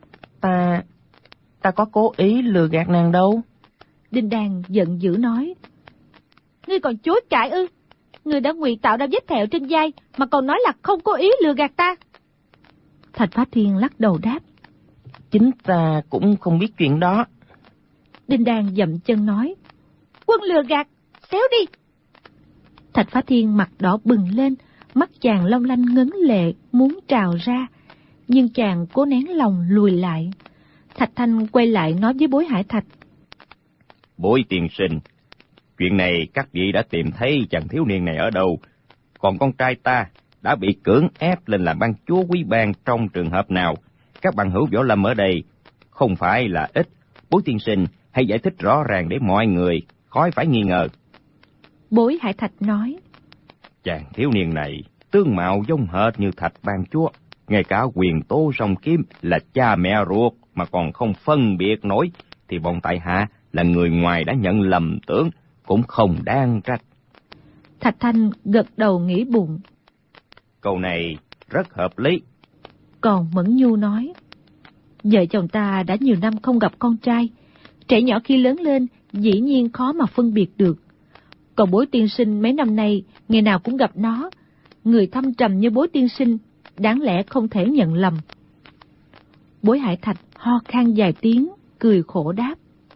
Speaker 3: Ta có cố ý lừa gạt nàng đâu."
Speaker 2: Đinh Đan giận dữ nói: "Ngươi còn chối cãi ư? Ngươi đã ngụy tạo ra vết thẹo trên vai mà còn nói là không cố ý lừa gạt ta." Thạch Phá Thiên lắc đầu đáp:
Speaker 3: "Chính ta cũng không biết chuyện đó."
Speaker 2: Đinh Đan dậm chân nói: "Quân lừa gạt, xéo đi!" Thạch Phá Thiên mặt đỏ bừng lên, mắt chàng long lanh ngấn lệ muốn trào ra, nhưng chàng cố nén lòng lùi lại. Thạch Thanh quay lại nói với Bối Hải Thạch:
Speaker 4: "Bối tiên sinh, chuyện này các vị đã tìm thấy chàng thiếu niên này ở đâu? Còn con trai ta đã bị cưỡng ép lên làm ban chúa quý bang trong trường hợp nào? Các bằng hữu võ lâm ở đây không phải là ít. Bối tiên sinh hãy giải thích rõ ràng để mọi người khỏi phải nghi ngờ."
Speaker 2: Bối Hải Thạch nói:
Speaker 4: "Chàng thiếu niên này tướng mạo giống hệt như Thạch ban chúa, ngay cả quyền tố song kiếm là cha mẹ ruột mà còn không phân biệt nổi, thì bọn tại hạ là người ngoài đã nhận lầm tưởng, cũng không đáng trách."
Speaker 2: Thạch Thanh gật đầu nghĩ bụng:
Speaker 4: Câu này rất hợp lý.
Speaker 2: Còn Mẫn Nhu nói: "Vợ chồng ta đã nhiều năm không gặp con trai, trẻ nhỏ khi lớn lên dĩ nhiên khó mà phân biệt được. Còn Bối tiên sinh mấy năm nay ngày nào cũng gặp nó, người thâm trầm như Bối tiên sinh đáng lẽ không thể nhận lầm." Bối Hải Thạch ho khan vài tiếng, cười khổ đáp: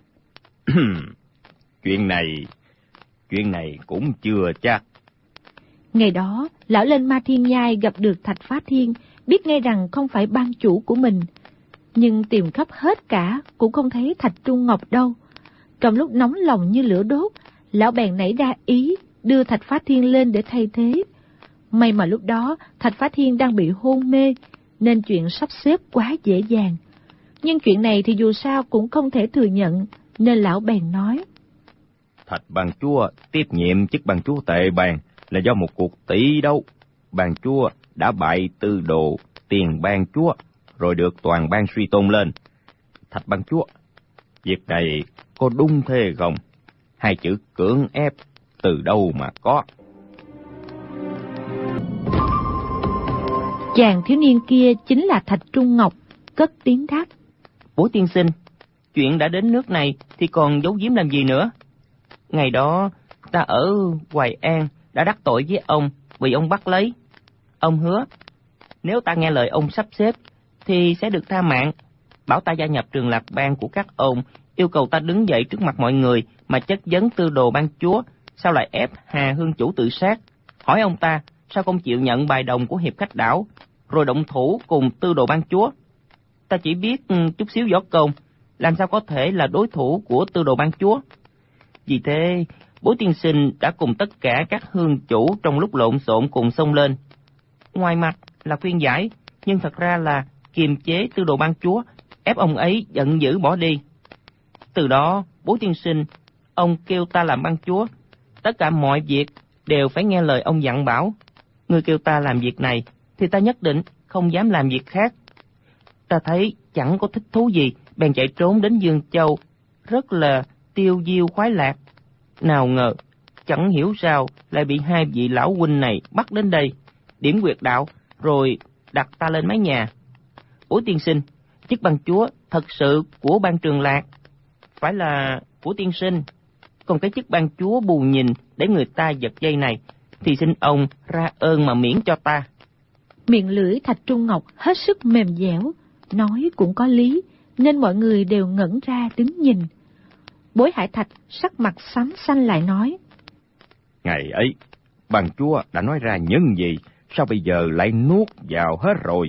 Speaker 4: Chuyện này cũng chưa chắc.
Speaker 2: Ngày đó, lão lên Ma Thiên Nhai gặp được Thạch Phá Thiên, biết ngay rằng không phải ban chủ của mình, nhưng tìm khắp hết cả cũng không thấy Thạch Trung Ngọc đâu. Trong lúc nóng lòng như lửa đốt, lão bèn nảy ra ý đưa Thạch Phá Thiên lên để thay thế. May mà lúc đó Thạch Phá Thiên đang bị hôn mê, nên chuyện sắp xếp quá dễ dàng. Nhưng chuyện này thì dù sao cũng không thể thừa nhận, nên lão bèn nói:
Speaker 4: Thạch ban chúa tiếp nhiệm chức ban chúa tệ bàng là do một cuộc tỷ đấu. Ban chúa đã bại tư đồ tiền ban chúa, rồi được toàn ban suy tôn lên. Thạch ban chúa, việc này có đúng thế không? Hai chữ cưỡng ép từ đâu mà có?
Speaker 2: Chàng thiếu niên kia chính là Thạch Trung Ngọc, cất tiếng đáp:
Speaker 3: "Bối tiên sinh, chuyện đã đến nước này thì còn giấu giếm làm gì nữa? Ngày đó ta ở Hoài An đã đắc tội với ông, bị ông bắt lấy. Ông hứa nếu ta nghe lời ông sắp xếp thì sẽ được tha mạng, bảo ta gia nhập trường Lạc Bang của các ông, yêu cầu ta đứng dậy trước mặt mọi người mà chất vấn tư đồ ban chúa sao lại ép Hà Hương chủ tự sát, hỏi ông ta sao không chịu nhận bài đồng của hiệp khách đảo, rồi động thủ cùng tư đồ ban chúa. Ta chỉ biết chút xíu võ công, làm sao có thể là đối thủ của tư đồ ban chúa. Vì thế, Bối tiên sinh đã cùng tất cả các hương chủ trong lúc lộn xộn cùng xông lên. Ngoài mặt là khuyên giải, nhưng thật ra là kiềm chế tư đồ ban chúa, ép ông ấy giận dữ bỏ đi. Từ đó, Bối tiên sinh, ông kêu ta làm ban chúa, tất cả mọi việc đều phải nghe lời ông dặn bảo. Người kêu ta làm việc này, thì ta nhất định không dám làm việc khác. Ta thấy chẳng có thích thú gì, bèn chạy trốn đến Dương Châu, rất là tiêu diêu khoái lạc. Nào ngờ, chẳng hiểu sao lại bị hai vị lão huynh này bắt đến đây, điểm quyệt đạo, rồi đặt ta lên mái nhà. Bối tiên sinh, chức ban chúa thật sự của ban Trường Lạc phải là của tiên sinh, còn cái chức ban chúa bù nhìn để người ta giật dây này thì xin ông ra ơn mà miễn cho ta."
Speaker 2: Miệng lưỡi Thạch Trung Ngọc hết sức mềm dẻo, nói cũng có lý, nên mọi người đều ngẩn ra đứng nhìn. Bối Hải Thạch sắc mặt xám xanh lại nói:
Speaker 4: Ngày ấy, ban chúa đã nói ra những gì, sao bây giờ lại nuốt vào hết rồi?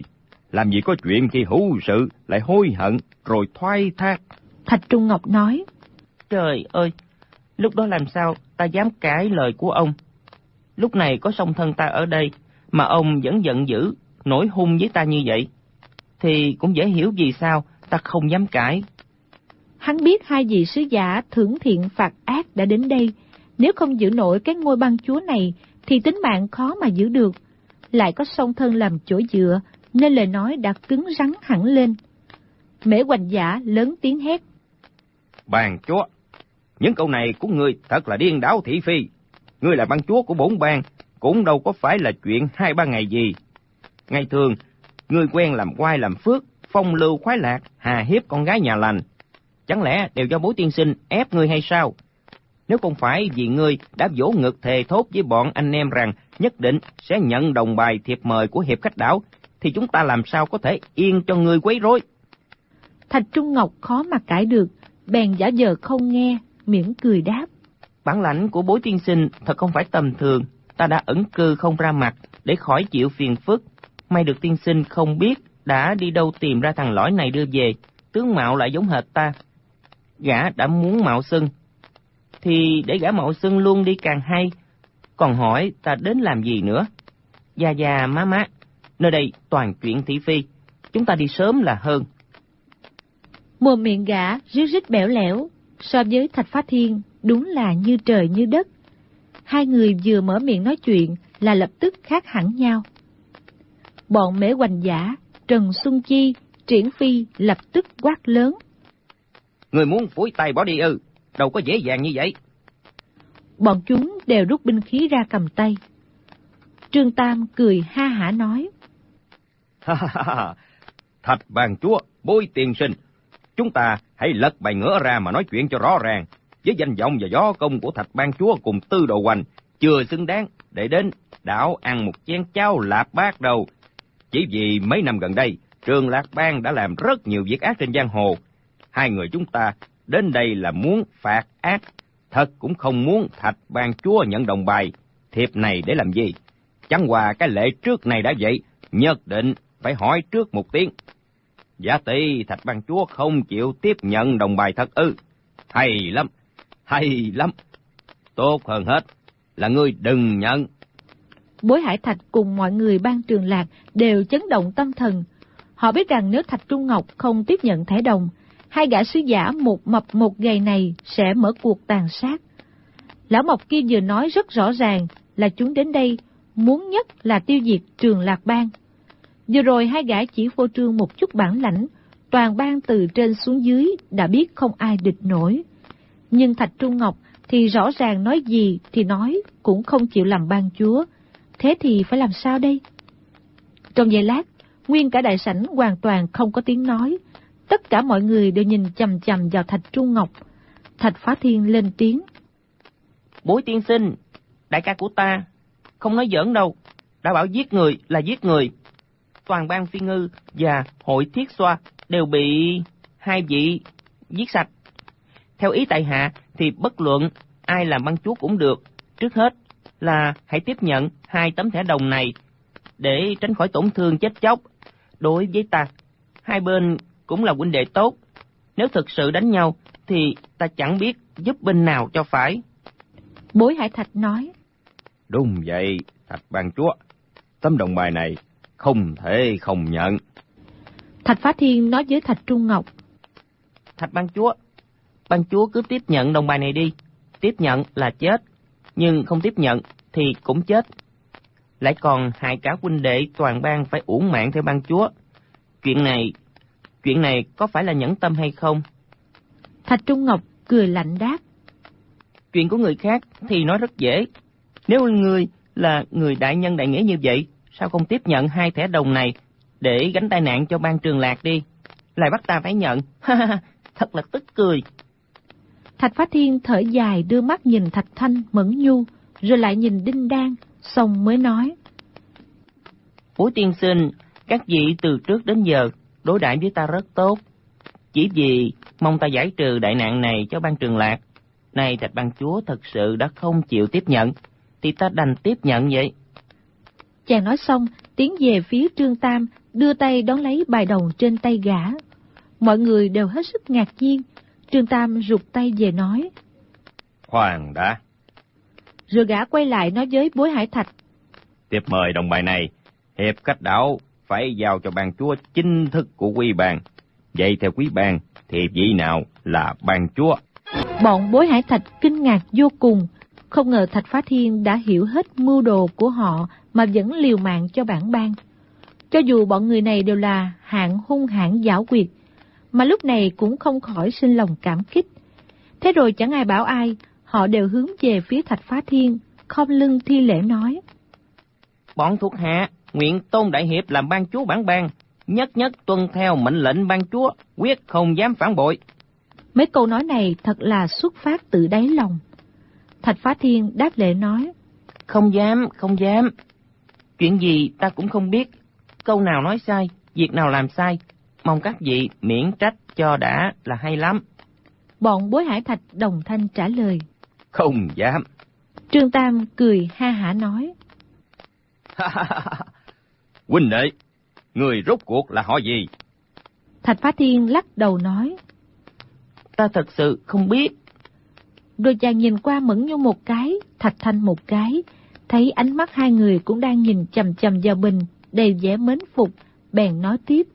Speaker 4: làm gì có chuyện khi hữu sự lại hối hận rồi thoái thác.
Speaker 2: Thạch Trung Ngọc nói.
Speaker 3: Trời ơi, lúc đó làm sao ta dám cãi lời của ông? Lúc này có song thân ta ở đây, mà ông vẫn giận dữ, nổi hung với ta như vậy, thì cũng dễ hiểu vì sao ta không dám cãi.
Speaker 2: Hắn biết hai vị sứ giả thưởng thiện phạt ác đã đến đây, nếu không giữ nổi cái ngôi bang chúa này thì tính mạng khó mà giữ được. Lại có song thân làm chỗ dựa, nên lời nói đã cứng rắn hẳn lên. Mễ Hoành Giả lớn tiếng hét.
Speaker 4: Bang chúa, những câu này của ngươi thật là điên đảo thị phi. Ngươi là bang chúa của bổn bang, cũng đâu có phải là chuyện 2-3 ngày gì. Ngày thường, ngươi quen làm oai làm phước, phong lưu khoái lạc, hà hiếp con gái nhà lành. Chẳng lẽ đều do Bối tiên sinh ép ngươi hay sao? Nếu không phải vì ngươi đã vỗ ngực thề thốt với bọn anh em rằng nhất định sẽ nhận đồng bài thiệp mời của hiệp khách đảo, thì chúng ta làm sao có thể yên cho ngươi quấy rối?
Speaker 2: Thạch Trung Ngọc khó mà cãi được, bèn giả vờ không nghe, mỉm cười đáp.
Speaker 3: Bản lãnh của Bối tiên sinh thật không phải tầm thường, ta đã ẩn cư không ra mặt để khỏi chịu phiền phức. May được tiên sinh không biết đã đi đâu tìm ra thằng lõi này đưa về, tướng mạo lại giống hệt ta. Gã đã muốn mạo xưng, thì để gã mạo xưng luôn đi càng hay. Còn hỏi ta đến làm gì nữa? Già má, nơi đây toàn chuyện thị phi, chúng ta đi sớm là hơn.
Speaker 2: Mồm miệng gã ríu rít bẽo lẽo, so với Thạch Phá Thiên đúng là như trời như đất. Hai người vừa mở miệng nói chuyện là lập tức khác hẳn nhau. Bọn Mễ Hoành Giả, Trần Xuân Chi, Triển Phi lập tức quát lớn.
Speaker 4: Người muốn phủi tay bỏ đi ư? Đâu có dễ dàng như vậy.
Speaker 2: Bọn chúng đều rút binh khí ra cầm tay. Trương Tam cười ha hả nói.
Speaker 4: Thạch bang chúa, Bối tiên sinh, chúng ta hãy lật bài ngửa ra mà nói chuyện cho rõ ràng. Với danh vọng và gió công của Thạch bang chúa cùng Tư Đồ Hoành, chưa xứng đáng để đến đảo ăn một chén cháo lạp bát đâu. Chỉ vì mấy năm gần đây, Trường Lạc Bang đã làm rất nhiều việc ác trên giang hồ. Hai người chúng ta đến đây là muốn phạt ác, thật cũng không muốn Thạch bang chúa nhận đồng bài thiệp này để làm gì. Chẳng qua cái lệ trước này đã vậy, nhất định phải hỏi trước một tiếng. Giả tỷ Thạch bang chúa không chịu tiếp nhận đồng bài thật ư? Hay lắm. Tốt hơn hết là ngươi đừng nhận.
Speaker 2: Bối Hải Thạch cùng mọi người ban Trường Lạc đều chấn động tâm thần. Họ biết rằng nếu Thạch Trung Ngọc không tiếp nhận thẻ đồng, hai gã sứ giả một mập một gầy này sẽ mở cuộc tàn sát. Lão Mộc kia vừa nói rất rõ ràng là chúng đến đây muốn nhất là tiêu diệt Trường Lạc Bang. Vừa rồi hai gã chỉ phô trương một chút bản lãnh, toàn bang từ trên xuống dưới đã biết không ai địch nổi. Nhưng Thạch Trung Ngọc thì rõ ràng nói gì thì nói, cũng không chịu làm bang chúa. Thế thì phải làm sao đây? Trong giây lát, nguyên cả đại sảnh hoàn toàn không có tiếng nói. Tất cả mọi người đều nhìn chằm chằm vào Thạch Trung Ngọc. Thạch Phá Thiên lên tiếng.
Speaker 3: Bối tiên sinh, đại ca của ta, không nói giỡn đâu, đã bảo giết người là giết người. Toàn bang Phi Ngư và hội Thiết Xoa đều bị hai vị giết sạch. Theo ý tại hạ thì bất luận ai làm bang chúa cũng được, trước hết là hãy tiếp nhận 2 tấm thẻ đồng này để tránh khỏi tổn thương chết chóc. Đối với ta, hai bên cũng là huynh đệ tốt. Nếu thực sự đánh nhau thì ta chẳng biết giúp bên nào cho phải.
Speaker 2: Bối Hải Thạch nói.
Speaker 4: Đúng vậy, Thạch bang chúa, tấm đồng bài này không thể không nhận.
Speaker 2: Thạch Phá Thiên nói với Thạch Trung Ngọc.
Speaker 3: Thạch bang chúa cứ tiếp nhận đồng bài này đi. Tiếp nhận là chết, nhưng không tiếp nhận thì cũng chết. Lại còn hại cả huynh đệ toàn bang phải uổng mạng theo bang chúa. Chuyện này có phải là nhẫn tâm hay không?
Speaker 2: Thạch Trung Ngọc cười lạnh đáp.
Speaker 3: Chuyện của người khác thì nói rất dễ. Nếu ngươi là người đại nhân đại nghĩa như vậy, sao không tiếp nhận 2 thẻ đồng này để gánh tai nạn cho bang Trường Lạc đi? Lại bắt ta phải nhận. Thật là tức cười.
Speaker 2: Thạch Phá Thiên thở dài đưa mắt nhìn Thạch Thanh Mẫn Nhu, rồi lại nhìn Đinh Đan, xong mới nói.
Speaker 3: Bối tiên sinh, các vị từ trước đến giờ đối đãi với ta rất tốt. Chỉ vì mong ta giải trừ đại nạn này cho bang Trường Lạc. Nay Thạch bang chúa thật sự đã không chịu tiếp nhận, thì ta đành tiếp nhận vậy.
Speaker 2: Chàng nói xong, tiến về phía Trương Tam, đưa tay đón lấy bài đồng trên tay gã. Mọi người đều hết sức ngạc nhiên. Trương Tam rụt tay về nói:
Speaker 4: Khoan đã.
Speaker 2: Rồi gã quay lại nói với Bối Hải Thạch:
Speaker 4: Tiếp mời đồng bài này, hiệp khách đảo phải giao cho ban chúa chính thức của quý bang. Vậy theo quý bang thì vị nào là ban chúa?
Speaker 2: Bọn Bối Hải Thạch kinh ngạc vô cùng, không ngờ Thạch Phá Thiên đã hiểu hết mưu đồ của họ mà vẫn liều mạng cho bản bang. Cho dù bọn người này đều là hạng hung hãn giảo quyệt, mà lúc này cũng không khỏi sinh lòng cảm kích. Thế rồi chẳng ai bảo ai, họ đều hướng về phía Thạch Phá Thiên, khom lưng thi lễ nói:
Speaker 3: Bọn thuộc hạ nguyện tôn đại hiệp làm ban chúa bản bang, nhất nhất tuân theo mệnh lệnh ban chúa, quyết không dám phản bội.
Speaker 2: Mấy câu nói này thật là xuất phát từ đáy lòng. Thạch Phá Thiên đáp lễ nói:
Speaker 3: Không dám, không dám. Chuyện gì ta cũng không biết, câu nào nói sai, việc nào làm sai, mong các vị miễn trách cho đã là hay lắm.
Speaker 2: Bọn Bối Hải Thạch đồng thanh trả lời:
Speaker 4: Không dám.
Speaker 2: Trương Tam cười ha hả nói:
Speaker 4: Huynh đệ, người rốt cuộc là họ gì?
Speaker 2: Thạch Phá Thiên lắc đầu nói:
Speaker 3: Ta thật sự không biết.
Speaker 2: Rồi chàng nhìn qua Mẫn Nhu một cái, Thạch Thanh một cái, thấy ánh mắt hai người cũng đang nhìn chằm chằm vào mình, đầy vẻ mến phục, bèn nói tiếp: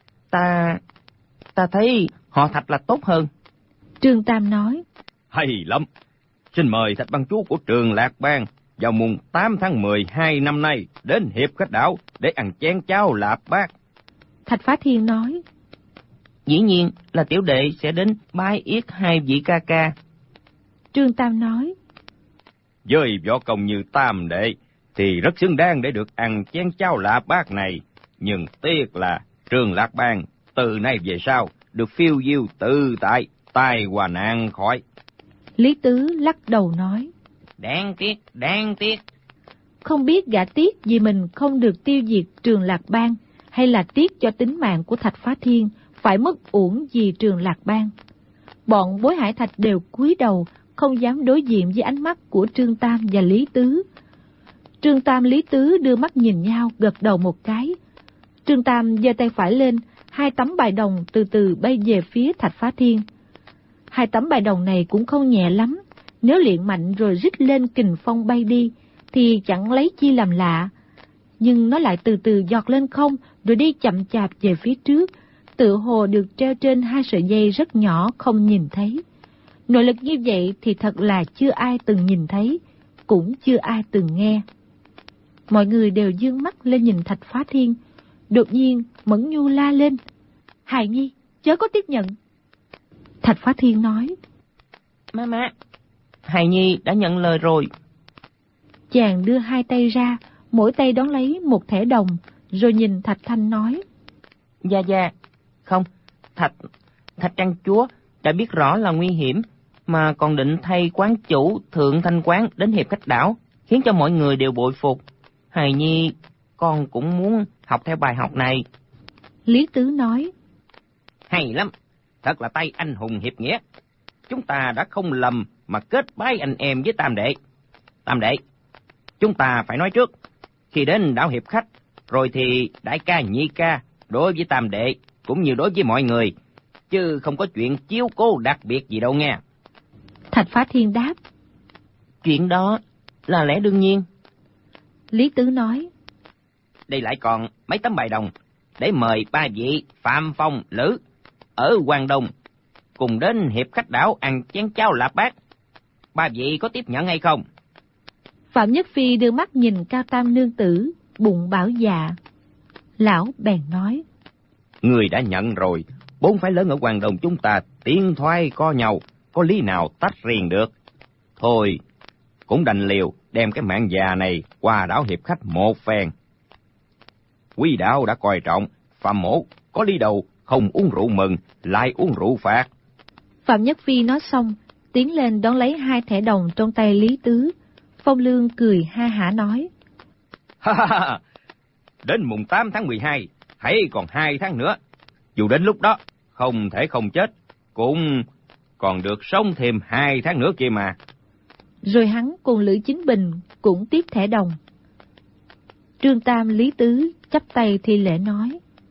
Speaker 3: Ta thấy họ Thạch là tốt hơn.
Speaker 2: Trương Tam nói:
Speaker 4: Hay lắm. Xin mời Thạch ban chúa của Trường Lạc Bang vào mùng 8 tháng 12 năm nay đến hiệp khách đảo để ăn chén cháo lạp bát.
Speaker 2: Thạch Phá Thiên nói:
Speaker 3: Dĩ nhiên là tiểu đệ sẽ đến bái yết hai vị ca ca.
Speaker 2: Trương Tam nói:
Speaker 4: Với võ công như Tam đệ thì rất xứng đáng để được ăn chén cháo lạp bát này. Nhưng tiếc là Trường Lạc Bang từ nay về sau được phiêu diêu tự tại, tai qua nạn khỏi.
Speaker 2: Lý Tứ lắc đầu nói:
Speaker 3: Đáng tiếc, đáng tiếc.
Speaker 2: Không biết gã tiếc vì mình không được tiêu diệt Trường Lạc Bang, hay là tiếc cho tính mạng của Thạch Phá Thiên phải mất uổng vì Trường Lạc Bang. Bọn Bối Hải Thạch đều cúi đầu, không dám đối diện với ánh mắt của Trương Tam và Lý Tứ. Trương Tam Lý Tứ đưa mắt nhìn nhau, gật đầu một cái. Trương Tam giơ tay phải lên, hai tấm bài đồng từ từ bay về phía Thạch Phá Thiên. Hai tấm bài đồng này cũng không nhẹ lắm, nếu luyện mạnh rồi rít lên kình phong bay đi, thì chẳng lấy chi làm lạ. Nhưng nó lại từ từ giọt lên không, rồi đi chậm chạp về phía trước, tựa hồ được treo trên hai sợi dây rất nhỏ không nhìn thấy. Nội lực như vậy thì thật là chưa ai từng nhìn thấy, cũng chưa ai từng nghe. Mọi người đều dương mắt lên nhìn Thạch Phá Thiên. Đột nhiên Mẫn Nhu la lên: Hài Nhi, chớ có tiếp nhận. Thạch Phá Thiên nói:
Speaker 3: Má, Hài Nhi đã nhận lời rồi.
Speaker 2: Chàng đưa hai tay ra, mỗi tay đón lấy một thẻ đồng, rồi nhìn Thạch Thanh nói:
Speaker 3: Dạ, không, Thạch Trang chúa đã biết rõ là nguy hiểm, mà còn định thay quán chủ Thượng Thanh quán đến hiệp khách đảo, khiến cho mọi người đều bội phục. Hài Nhi, con cũng muốn học theo bài học này.
Speaker 2: Lý Tứ nói:
Speaker 4: Hay lắm, thật là tay anh hùng hiệp nghĩa. Chúng ta đã không lầm mà kết bái anh em với Tam đệ. Tam đệ, chúng ta phải nói trước, khi đến đảo hiệp khách, rồi thì đại ca nhị ca đối với Tam đệ cũng như đối với mọi người, chứ không có chuyện chiếu cố đặc biệt gì đâu nghe.
Speaker 2: Thạch Phá Thiên đáp:
Speaker 3: Chuyện đó là lẽ đương nhiên.
Speaker 2: Lý Tứ nói:
Speaker 4: Đây lại còn mấy tấm bài đồng để mời ba vị Phạm Phong Lữ ở Quang Đông cùng đến hiệp khách đảo ăn chén cháo lạp bát. Ba vị có tiếp nhận hay không?
Speaker 2: Phạm Nhất Phi đưa mắt nhìn Cao Tam nương tử, bụng bảo dạ. Lão bèn nói:
Speaker 4: Người đã nhận rồi, bốn phái lớn ở Quang Đông chúng ta tiến thoái co nhau, có lý nào tách riêng được. Thôi, cũng đành liều đem cái mạng già này qua đảo hiệp khách một phen. Quý đạo đã coi trọng, Phạm mổ có lý đầu không uống rượu mừng, lại uống rượu phạt.
Speaker 2: Phạm Nhất Phi nói xong, tiến lên đón lấy hai thẻ đồng trong tay Lý Tứ. Phong Lương cười ha hả nói:
Speaker 4: Đến mùng 8 tháng 12, hãy còn 2 tháng nữa. Dù đến lúc đó không thể không chết, cũng còn được sống thêm 2 tháng nữa kia mà.
Speaker 2: Rồi hắn cùng Lữ Chính Bình cũng tiếp thẻ đồng. Trương Tam Lý Tứ chắp tay thi lễ nói: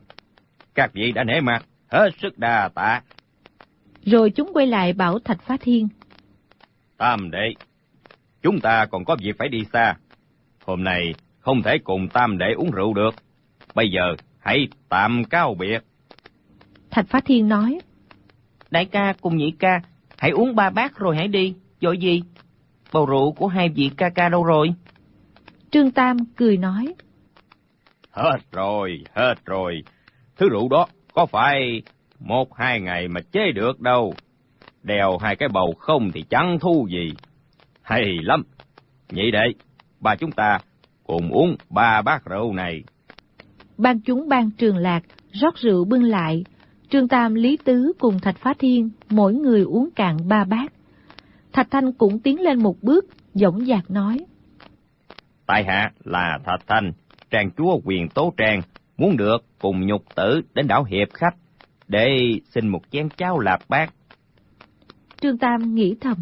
Speaker 4: Các vị đã nể mặt, hết sức đa tạ.
Speaker 2: Rồi chúng quay lại bảo Thạch Phá Thiên.
Speaker 4: Tam đệ, chúng ta còn có việc phải đi xa. Hôm nay không thể cùng Tam đệ uống rượu được. Bây giờ hãy tạm cáo biệt.
Speaker 2: Thạch Phá Thiên nói.
Speaker 3: Đại ca cùng nhị ca, hãy uống 3 bát rồi hãy đi. Vội gì? Bầu rượu của hai vị ca ca đâu rồi?
Speaker 2: Trương Tam cười nói.
Speaker 4: Hết rồi. Thứ rượu đó có phải 1-2 ngày mà chế được đâu. Đèo 2 cái bầu không thì chẳng thu gì. Hay lắm. Nhị đệ, ba chúng ta cùng uống 3 bát rượu này.
Speaker 2: Ban chúng Ban Trường Lạc rót rượu bưng lại. Trương Tam, Lý Tứ cùng Thạch Phá Thiên mỗi người uống cạn 3 bát. Thạch Thanh cũng tiến lên một bước, dõng dạc nói.
Speaker 4: Tại hạ là Thạch Thanh, trang chúa Quyền Tố Trang, muốn được cùng Nhục Tử đến đảo Hiệp Khách, để xin một chén cháo lạp bát.
Speaker 2: Trương Tam nghĩ thầm.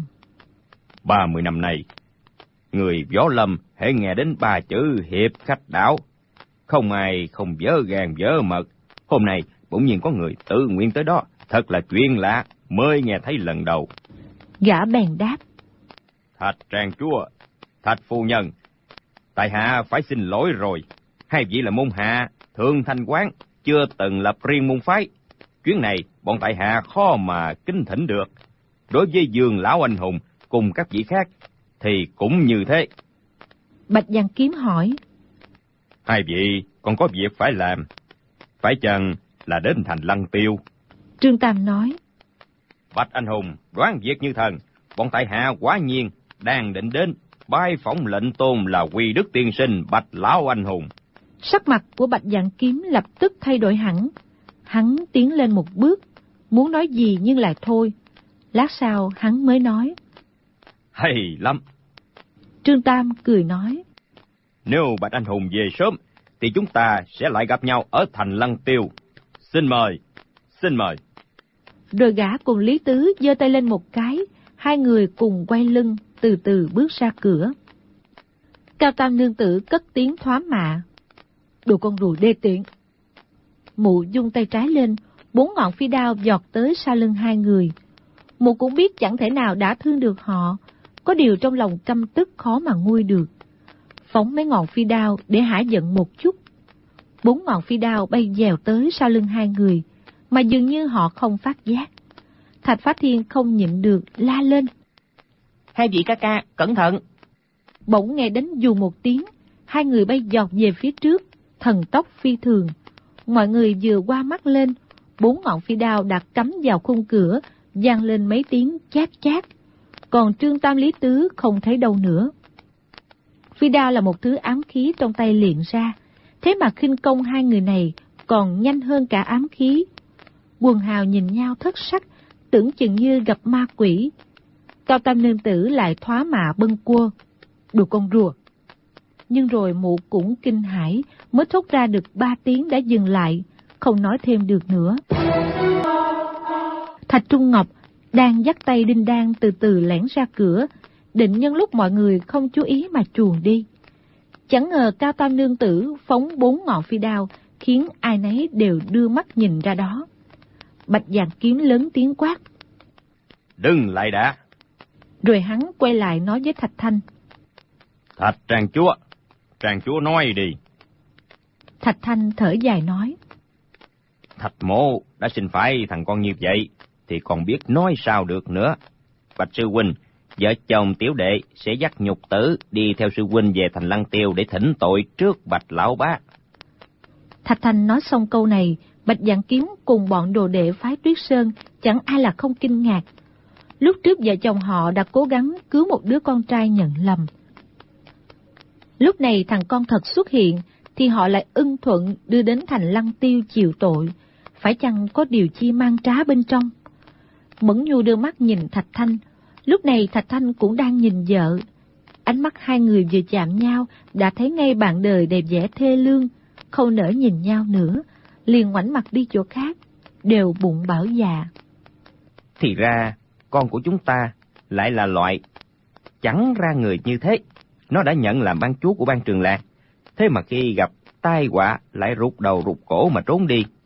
Speaker 4: 30 năm nay, người võ lâm hễ nghe đến 3 chữ Hiệp Khách đảo, không ai không vớ gan vớ mật. Hôm nay bỗng nhiên có người tự nguyện tới đó, thật là chuyện lạ, mới nghe thấy lần đầu.
Speaker 2: Gã bèn đáp.
Speaker 4: Thạch trang chúa, Thạch phu nhân, tại hạ phải xin lỗi rồi. Hai vị là môn hạ Thượng Thanh Quán, chưa từng lập riêng môn phái. Chuyến này bọn tại hạ khó mà kính thỉnh được. Đối với Dương lão anh hùng cùng các vị khác thì cũng như thế.
Speaker 2: Bạch Giang Kiếm hỏi.
Speaker 4: Hai vị còn có việc phải làm, phải chăng là đến thành Lăng Tiêu?
Speaker 2: Trương Tam nói.
Speaker 4: Bạch anh hùng đoán việc như thần, bọn tại hạ quả nhiên đang định đến bái phỏng lệnh tôn là Quy Đức tiên sinh Bạch lão anh hùng.
Speaker 2: Sắc mặt của Bạch Giang Kiếm lập tức thay đổi hẳn. Hắn tiến lên một bước, muốn nói gì nhưng lại thôi. Lát sau hắn mới nói.
Speaker 4: Hay lắm.
Speaker 2: Trương Tam cười nói.
Speaker 4: Nếu Bạch anh hùng về sớm thì chúng ta sẽ lại gặp nhau ở thành Lăng Tiêu. Xin mời, xin mời.
Speaker 2: Rồi gã cùng Lý Tứ giơ tay lên một cái, hai người cùng quay lưng, từ từ bước ra cửa. Cao Tam nương tử cất tiếng thoá mạ. Đồ con rùi đê tiện. Mụ dung tay trái lên, 4 ngọn phi đao giọt tới sau lưng hai người. Mụ cũng biết chẳng thể nào đã thương được họ, có điều trong lòng căm tức khó mà nguôi được. Phóng mấy ngọn phi đao để hả giận một chút. 4 ngọn phi đao bay dèo tới sau lưng hai người, mà dường như họ không phát giác. Thạch Phá Thiên không nhịn được la lên.
Speaker 3: Hai vị ca ca, cẩn thận.
Speaker 2: Bỗng nghe đánh dù một tiếng, hai người bay giọt về phía trước, thần tốc phi thường. Mọi người vừa qua mắt lên, 4 ngọn phi đao đã cắm vào khung cửa, vang lên mấy tiếng chát chát. Còn Trương Tam, Lý Tứ không thấy đâu nữa. Phi đao là một thứ ám khí trong tay luyện ra, thế mà khinh công hai người này còn nhanh hơn cả ám khí. Quần hào nhìn nhau thất sắc, tưởng chừng như gặp ma quỷ. Cao Tam nương tử lại thoá mạ bâng quơ. Đồ con rùa. Nhưng rồi mụ cũng kinh hãi, mới thốt ra được 3 tiếng đã dừng lại, không nói thêm được nữa. Thạch Trung Ngọc đang dắt tay Đinh Đan từ từ lẻn ra cửa, định nhân lúc mọi người không chú ý mà chuồn đi. Chẳng ngờ Cao Tam nương tử phóng 4 ngọn phi đao, khiến ai nấy đều đưa mắt nhìn ra đó. Bạch Giang Kiếm lớn tiếng quát.
Speaker 4: Đừng lại đã.
Speaker 2: Rồi hắn quay lại nói với Thạch Thanh.
Speaker 4: Thạch trang chúa nói đi.
Speaker 2: Thạch Thanh thở dài nói.
Speaker 4: Thạch mộ đã sinh phải thằng con như vậy, thì còn biết nói sao được nữa. Bạch sư huynh, vợ chồng tiểu đệ sẽ dắt Nhục Tử đi theo sư huynh về thành Lăng Tiêu để thỉnh tội trước Bạch lão bá.
Speaker 2: Thạch Thanh nói xong câu này, Bạch Giang Kiếm cùng bọn đồ đệ phái Tuyết Sơn chẳng ai là không kinh ngạc. Lúc trước vợ chồng họ đã cố gắng cứu một đứa con trai nhận lầm. Lúc này thằng con thật xuất hiện, thì họ lại ưng thuận đưa đến thành Lăng Tiêu chịu tội. Phải chăng có điều chi mang trá bên trong? Mẫn Nhu đưa mắt nhìn Thạch Thanh. Lúc này Thạch Thanh cũng đang nhìn vợ. Ánh mắt hai người vừa chạm nhau, đã thấy ngay bạn đời đẹp vẻ thê lương, không nỡ nhìn nhau nữa, liền ngoảnh mặt đi chỗ khác, đều bụng bảo dạ.
Speaker 3: Thì ra, con của chúng ta lại là loại chẳng ra người như thế. Nó đã nhận làm ban chúa của Ban Trường Lạc, thế mà khi gặp tai họa lại rụt đầu rụt cổ mà trốn đi.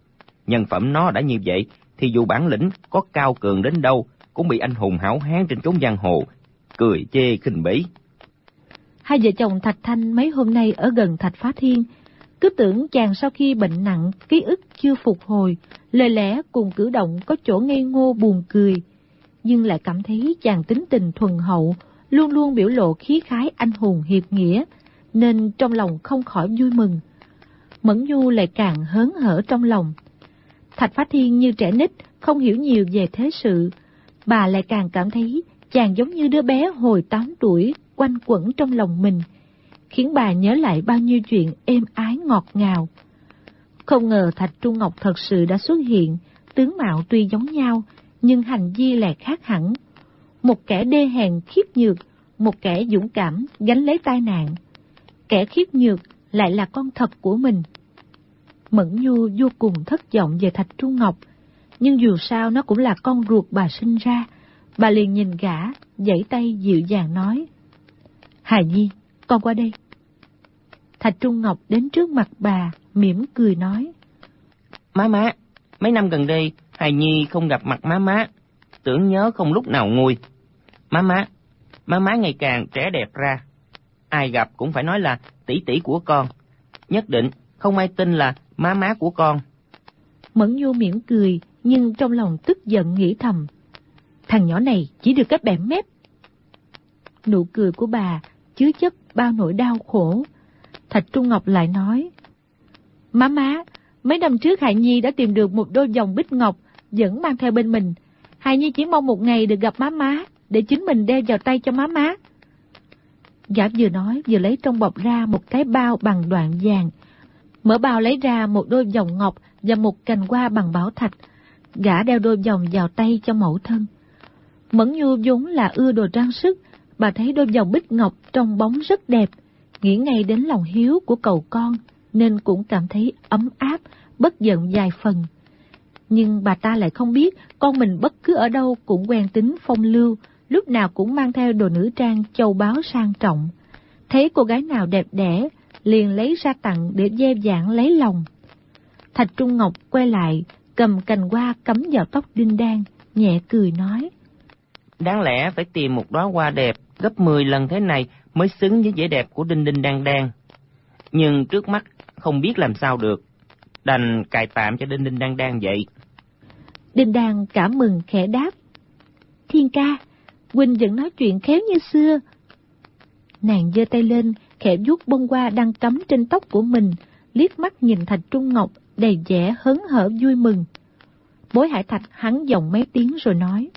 Speaker 4: Nhân phẩm nó đã như vậy, thì dù bản lĩnh có cao cường đến đâu, cũng bị anh hùng hảo hán trên chốn giang hồ cười chê khinh bỉ.
Speaker 2: Hai vợ chồng Thạch Thanh mấy hôm nay ở gần Thạch Phá Thiên, cứ tưởng chàng sau khi bệnh nặng, ký ức chưa phục hồi, lời lẽ cùng cử động có chỗ ngây ngô buồn cười, nhưng lại cảm thấy chàng tính tình thuần hậu, luôn luôn biểu lộ khí khái anh hùng hiệp nghĩa, nên trong lòng không khỏi vui mừng. Mẫn Nhu lại càng hớn hở trong lòng. Thạch Phá Thiên như trẻ nít, không hiểu nhiều về thế sự, bà lại càng cảm thấy chàng giống như đứa bé hồi 8 tuổi quanh quẩn trong lòng mình, khiến bà nhớ lại bao nhiêu chuyện êm ái ngọt ngào. Không ngờ Thạch Trung Ngọc thật sự đã xuất hiện, tướng mạo tuy giống nhau, nhưng hành vi lại khác hẳn. Một kẻ đê hèn khiếp nhược, một kẻ dũng cảm gánh lấy tai nạn. Kẻ khiếp nhược lại là con thật của mình. Mẫn Nhu vô cùng thất vọng về Thạch Trung Ngọc, nhưng dù sao nó cũng là con ruột bà sinh ra. Bà liền nhìn gã, giãy tay dịu dàng nói: "Hài Nhi, con qua đây." Thạch Trung Ngọc đến trước mặt bà, mỉm cười nói:
Speaker 3: Má, mấy năm gần đây, Hài Nhi không gặp mặt má, tưởng nhớ không lúc nào nguôi. Má ngày càng trẻ đẹp ra. Ai gặp cũng phải nói là tỷ tỷ của con. Nhất định không ai tin là má của con.
Speaker 2: Mẫn Nhu mỉm cười, nhưng trong lòng tức giận nghĩ thầm: thằng nhỏ này chỉ được cái bẹm mép. Nụ cười của bà chứa chất bao nỗi đau khổ. Thạch Trung Ngọc lại nói: Má, mấy năm trước Hài Nhi đã tìm được một đôi vòng bích ngọc, vẫn mang theo bên mình. Hài Nhi chỉ mong một ngày được gặp má, để chính mình đeo vào tay cho má. Gã vừa nói vừa lấy trong bọc ra một cái bao bằng đoạn vàng. Mở bao lấy ra một đôi vòng ngọc và một cành hoa bằng bảo thạch. Gã đeo đôi vòng vào tay cho mẫu thân. Mẫn Nhu vốn là ưa đồ trang sức, bà thấy đôi vòng bích ngọc trong bóng rất đẹp, nghĩ ngay đến lòng hiếu của cậu con, nên cũng cảm thấy ấm áp, bất giận vài phần. Nhưng bà ta lại không biết con mình bất cứ ở đâu cũng quen tính phong lưu, lúc nào cũng mang theo đồ nữ trang châu báu sang trọng. Thấy cô gái nào đẹp đẽ, liền lấy ra tặng để dè dạn lấy lòng. Thạch Trung Ngọc quay lại, cầm cành hoa cắm vào tóc Đinh Đan, nhẹ cười nói:
Speaker 3: Đáng lẽ phải tìm một đóa hoa đẹp gấp 10 lần thế này mới xứng với vẻ đẹp của Đinh Đan. Nhưng trước mắt không biết làm sao được, đành cài tạm cho Đinh Đan vậy.
Speaker 2: Đinh Đan cảm mừng khẽ đáp: Thiên ca, huynh vẫn nói chuyện khéo như xưa. Nàng giơ tay lên, khẽ vuốt bông hoa đang cắm trên tóc của mình, liếc mắt nhìn Thạch Trung Ngọc đầy vẻ hớn hở vui mừng. Bối Hải Thạch hắn giọng mấy tiếng rồi nói: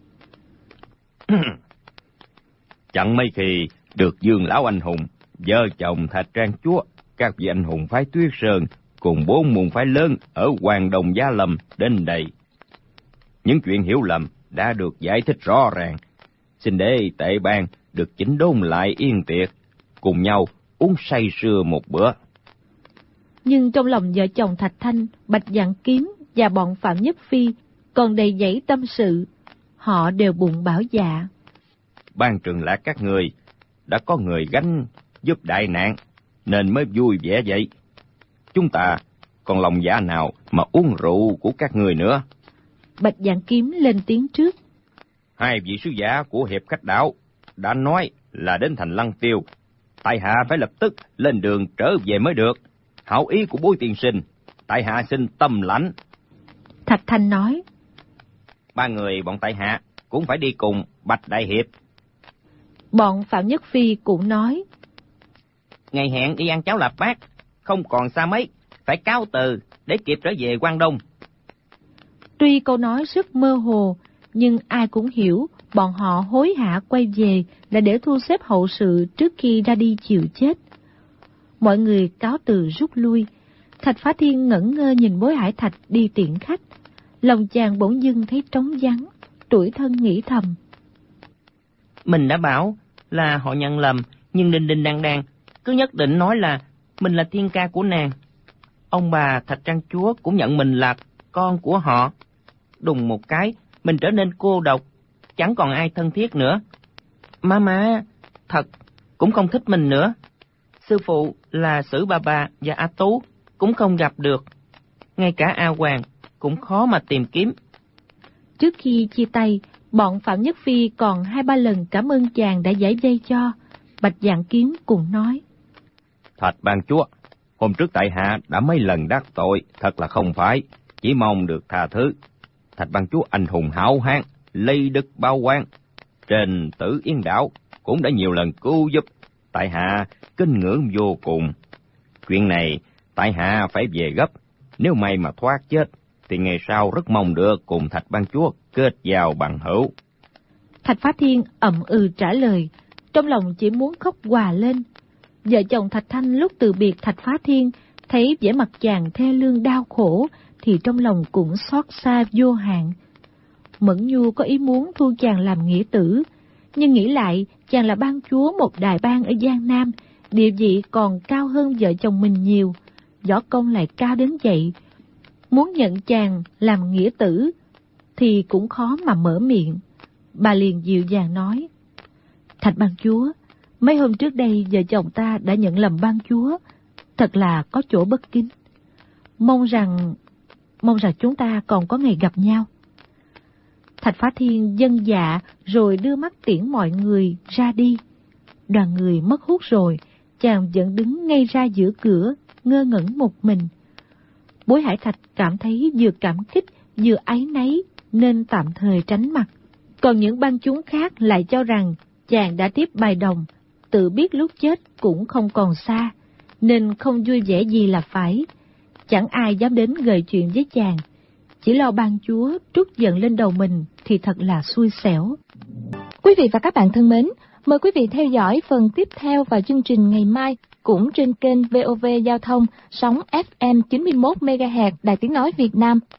Speaker 4: Chẳng mấy khi được Dương lão anh hùng, vợ chồng Thạch Trang chúa, các vị anh hùng phái Tuyết Sơn cùng 4 môn phái lớn ở Hoàng Đồng Gia Lâm đến đây. Những chuyện hiểu lầm đã được giải thích rõ ràng, xin để tệ bang được chỉnh đốn lại yên tiệc, cùng nhau uống say sưa một bữa.
Speaker 2: Nhưng trong lòng vợ chồng Thạch Thanh, Bạch Dạn Kiếm và bọn Phạm Nhất Phi còn đầy dẫy tâm sự. Họ đều bụng bảo dạ:
Speaker 4: Ban Trường Lạc các người đã có người gánh giúp đại nạn, nên mới vui vẻ vậy. Chúng ta còn lòng dạ nào mà uống rượu của các người nữa.
Speaker 2: Bạch Dạn Kiếm lên tiếng trước:
Speaker 4: 2 vị sứ giả của Hiệp Khách Đảo đã nói là đến thành Lăng Tiêu, tại hạ phải lập tức lên đường trở về mới được. Hảo ý của Bối tiên sinh, tại hạ xin tâm lãnh.
Speaker 2: Thạch Thanh nói:
Speaker 4: 3 người bọn tại hạ cũng phải đi cùng Bạch Đại Hiệp.
Speaker 2: Bọn Phạm Nhất Phi cũng nói:
Speaker 3: Ngày hẹn đi ăn cháo lạp bát, không còn xa mấy, phải cáo từ để kịp trở về Quang Đông.
Speaker 2: Tuy câu nói rất mơ hồ, nhưng ai cũng hiểu bọn họ hối hả quay về là để thu xếp hậu sự trước khi ra đi chịu chết. Mọi người cáo từ rút lui. Thạch Phá Thiên ngẩn ngơ nhìn Bối Hải Thạch đi tiễn khách. Lòng chàng bỗng dưng thấy trống vắng, tủi thân nghĩ thầm:
Speaker 3: Mình đã bảo là họ nhận lầm, nhưng Đinh Đan cứ nhất định nói là mình là thiên ca của nàng. Ông bà Thạch Trang chúa cũng nhận mình là con của họ. Đùng một cái, mình trở nên cô độc, chẳng còn ai thân thiết nữa. Má thật cũng không thích mình nữa. Sư phụ là Sử Bà và A Tú cũng không gặp được. Ngay cả A Hoàng cũng khó mà tìm kiếm.
Speaker 2: Trước khi chia tay, bọn Phạm Nhất Phi còn 2-3 lần cảm ơn chàng đã giải vây cho. Bạch Dạng Kiếm cùng nói:
Speaker 4: Thạch ban chúa, hôm trước tại hạ đã mấy lần đắc tội, thật là không phải, chỉ mong được tha thứ. Thạch ban chúa anh hùng hảo hán, lây đức bao quan, trên Tử Yên đảo cũng đã nhiều lần cứu giúp, tại hạ kính ngưỡng vô cùng. Chuyện này tại hạ phải về gấp, nếu may mà thoát chết thì ngày sau rất mong được cùng Thạch ban chúa kết giao bằng hữu.
Speaker 2: Thạch Phá Thiên ậm trả lời, trong lòng chỉ muốn khóc òa lên. Vợ chồng Thạch Thanh lúc từ biệt Thạch Phá Thiên, thấy vẻ mặt chàng thê lương đau khổ, thì trong lòng cũng xót xa vô hạn. Mẫn Nhu có ý muốn thu chàng làm nghĩa tử, nhưng nghĩ lại chàng là ban chúa một đại bang ở Giang Nam, địa vị còn cao hơn vợ chồng mình nhiều, võ công lại cao đến vậy. Muốn nhận chàng làm nghĩa tử thì cũng khó mà mở miệng. Bà liền dịu dàng nói: Thạch ban chúa, mấy hôm trước đây vợ chồng ta đã nhận lầm ban chúa, thật là có chỗ bất kính. Mong rằng chúng ta còn có ngày gặp nhau. Thạch Phá Thiên vâng dạ rồi đưa mắt tiễn mọi người ra đi. Đoàn người mất hút rồi, chàng vẫn đứng ngay ra giữa cửa, ngơ ngẩn một mình. Bối Hải Thạch cảm thấy vừa cảm kích vừa áy náy nên tạm thời tránh mặt. Còn những bang chúng khác lại cho rằng chàng đã tiếp bài đồng, tự biết lúc chết cũng không còn xa, nên không vui vẻ gì là phải. Chẳng ai dám đến gợi chuyện với chàng, chỉ lo ban chúa trút giận lên đầu mình thì thật là xui xẻo.
Speaker 1: Quý vị và các bạn thân mến, mời quý vị theo dõi phần tiếp theo vào chương trình ngày mai, cũng trên kênh VOV Giao thông, sóng FM 91 MHz Đài Tiếng Nói Việt Nam.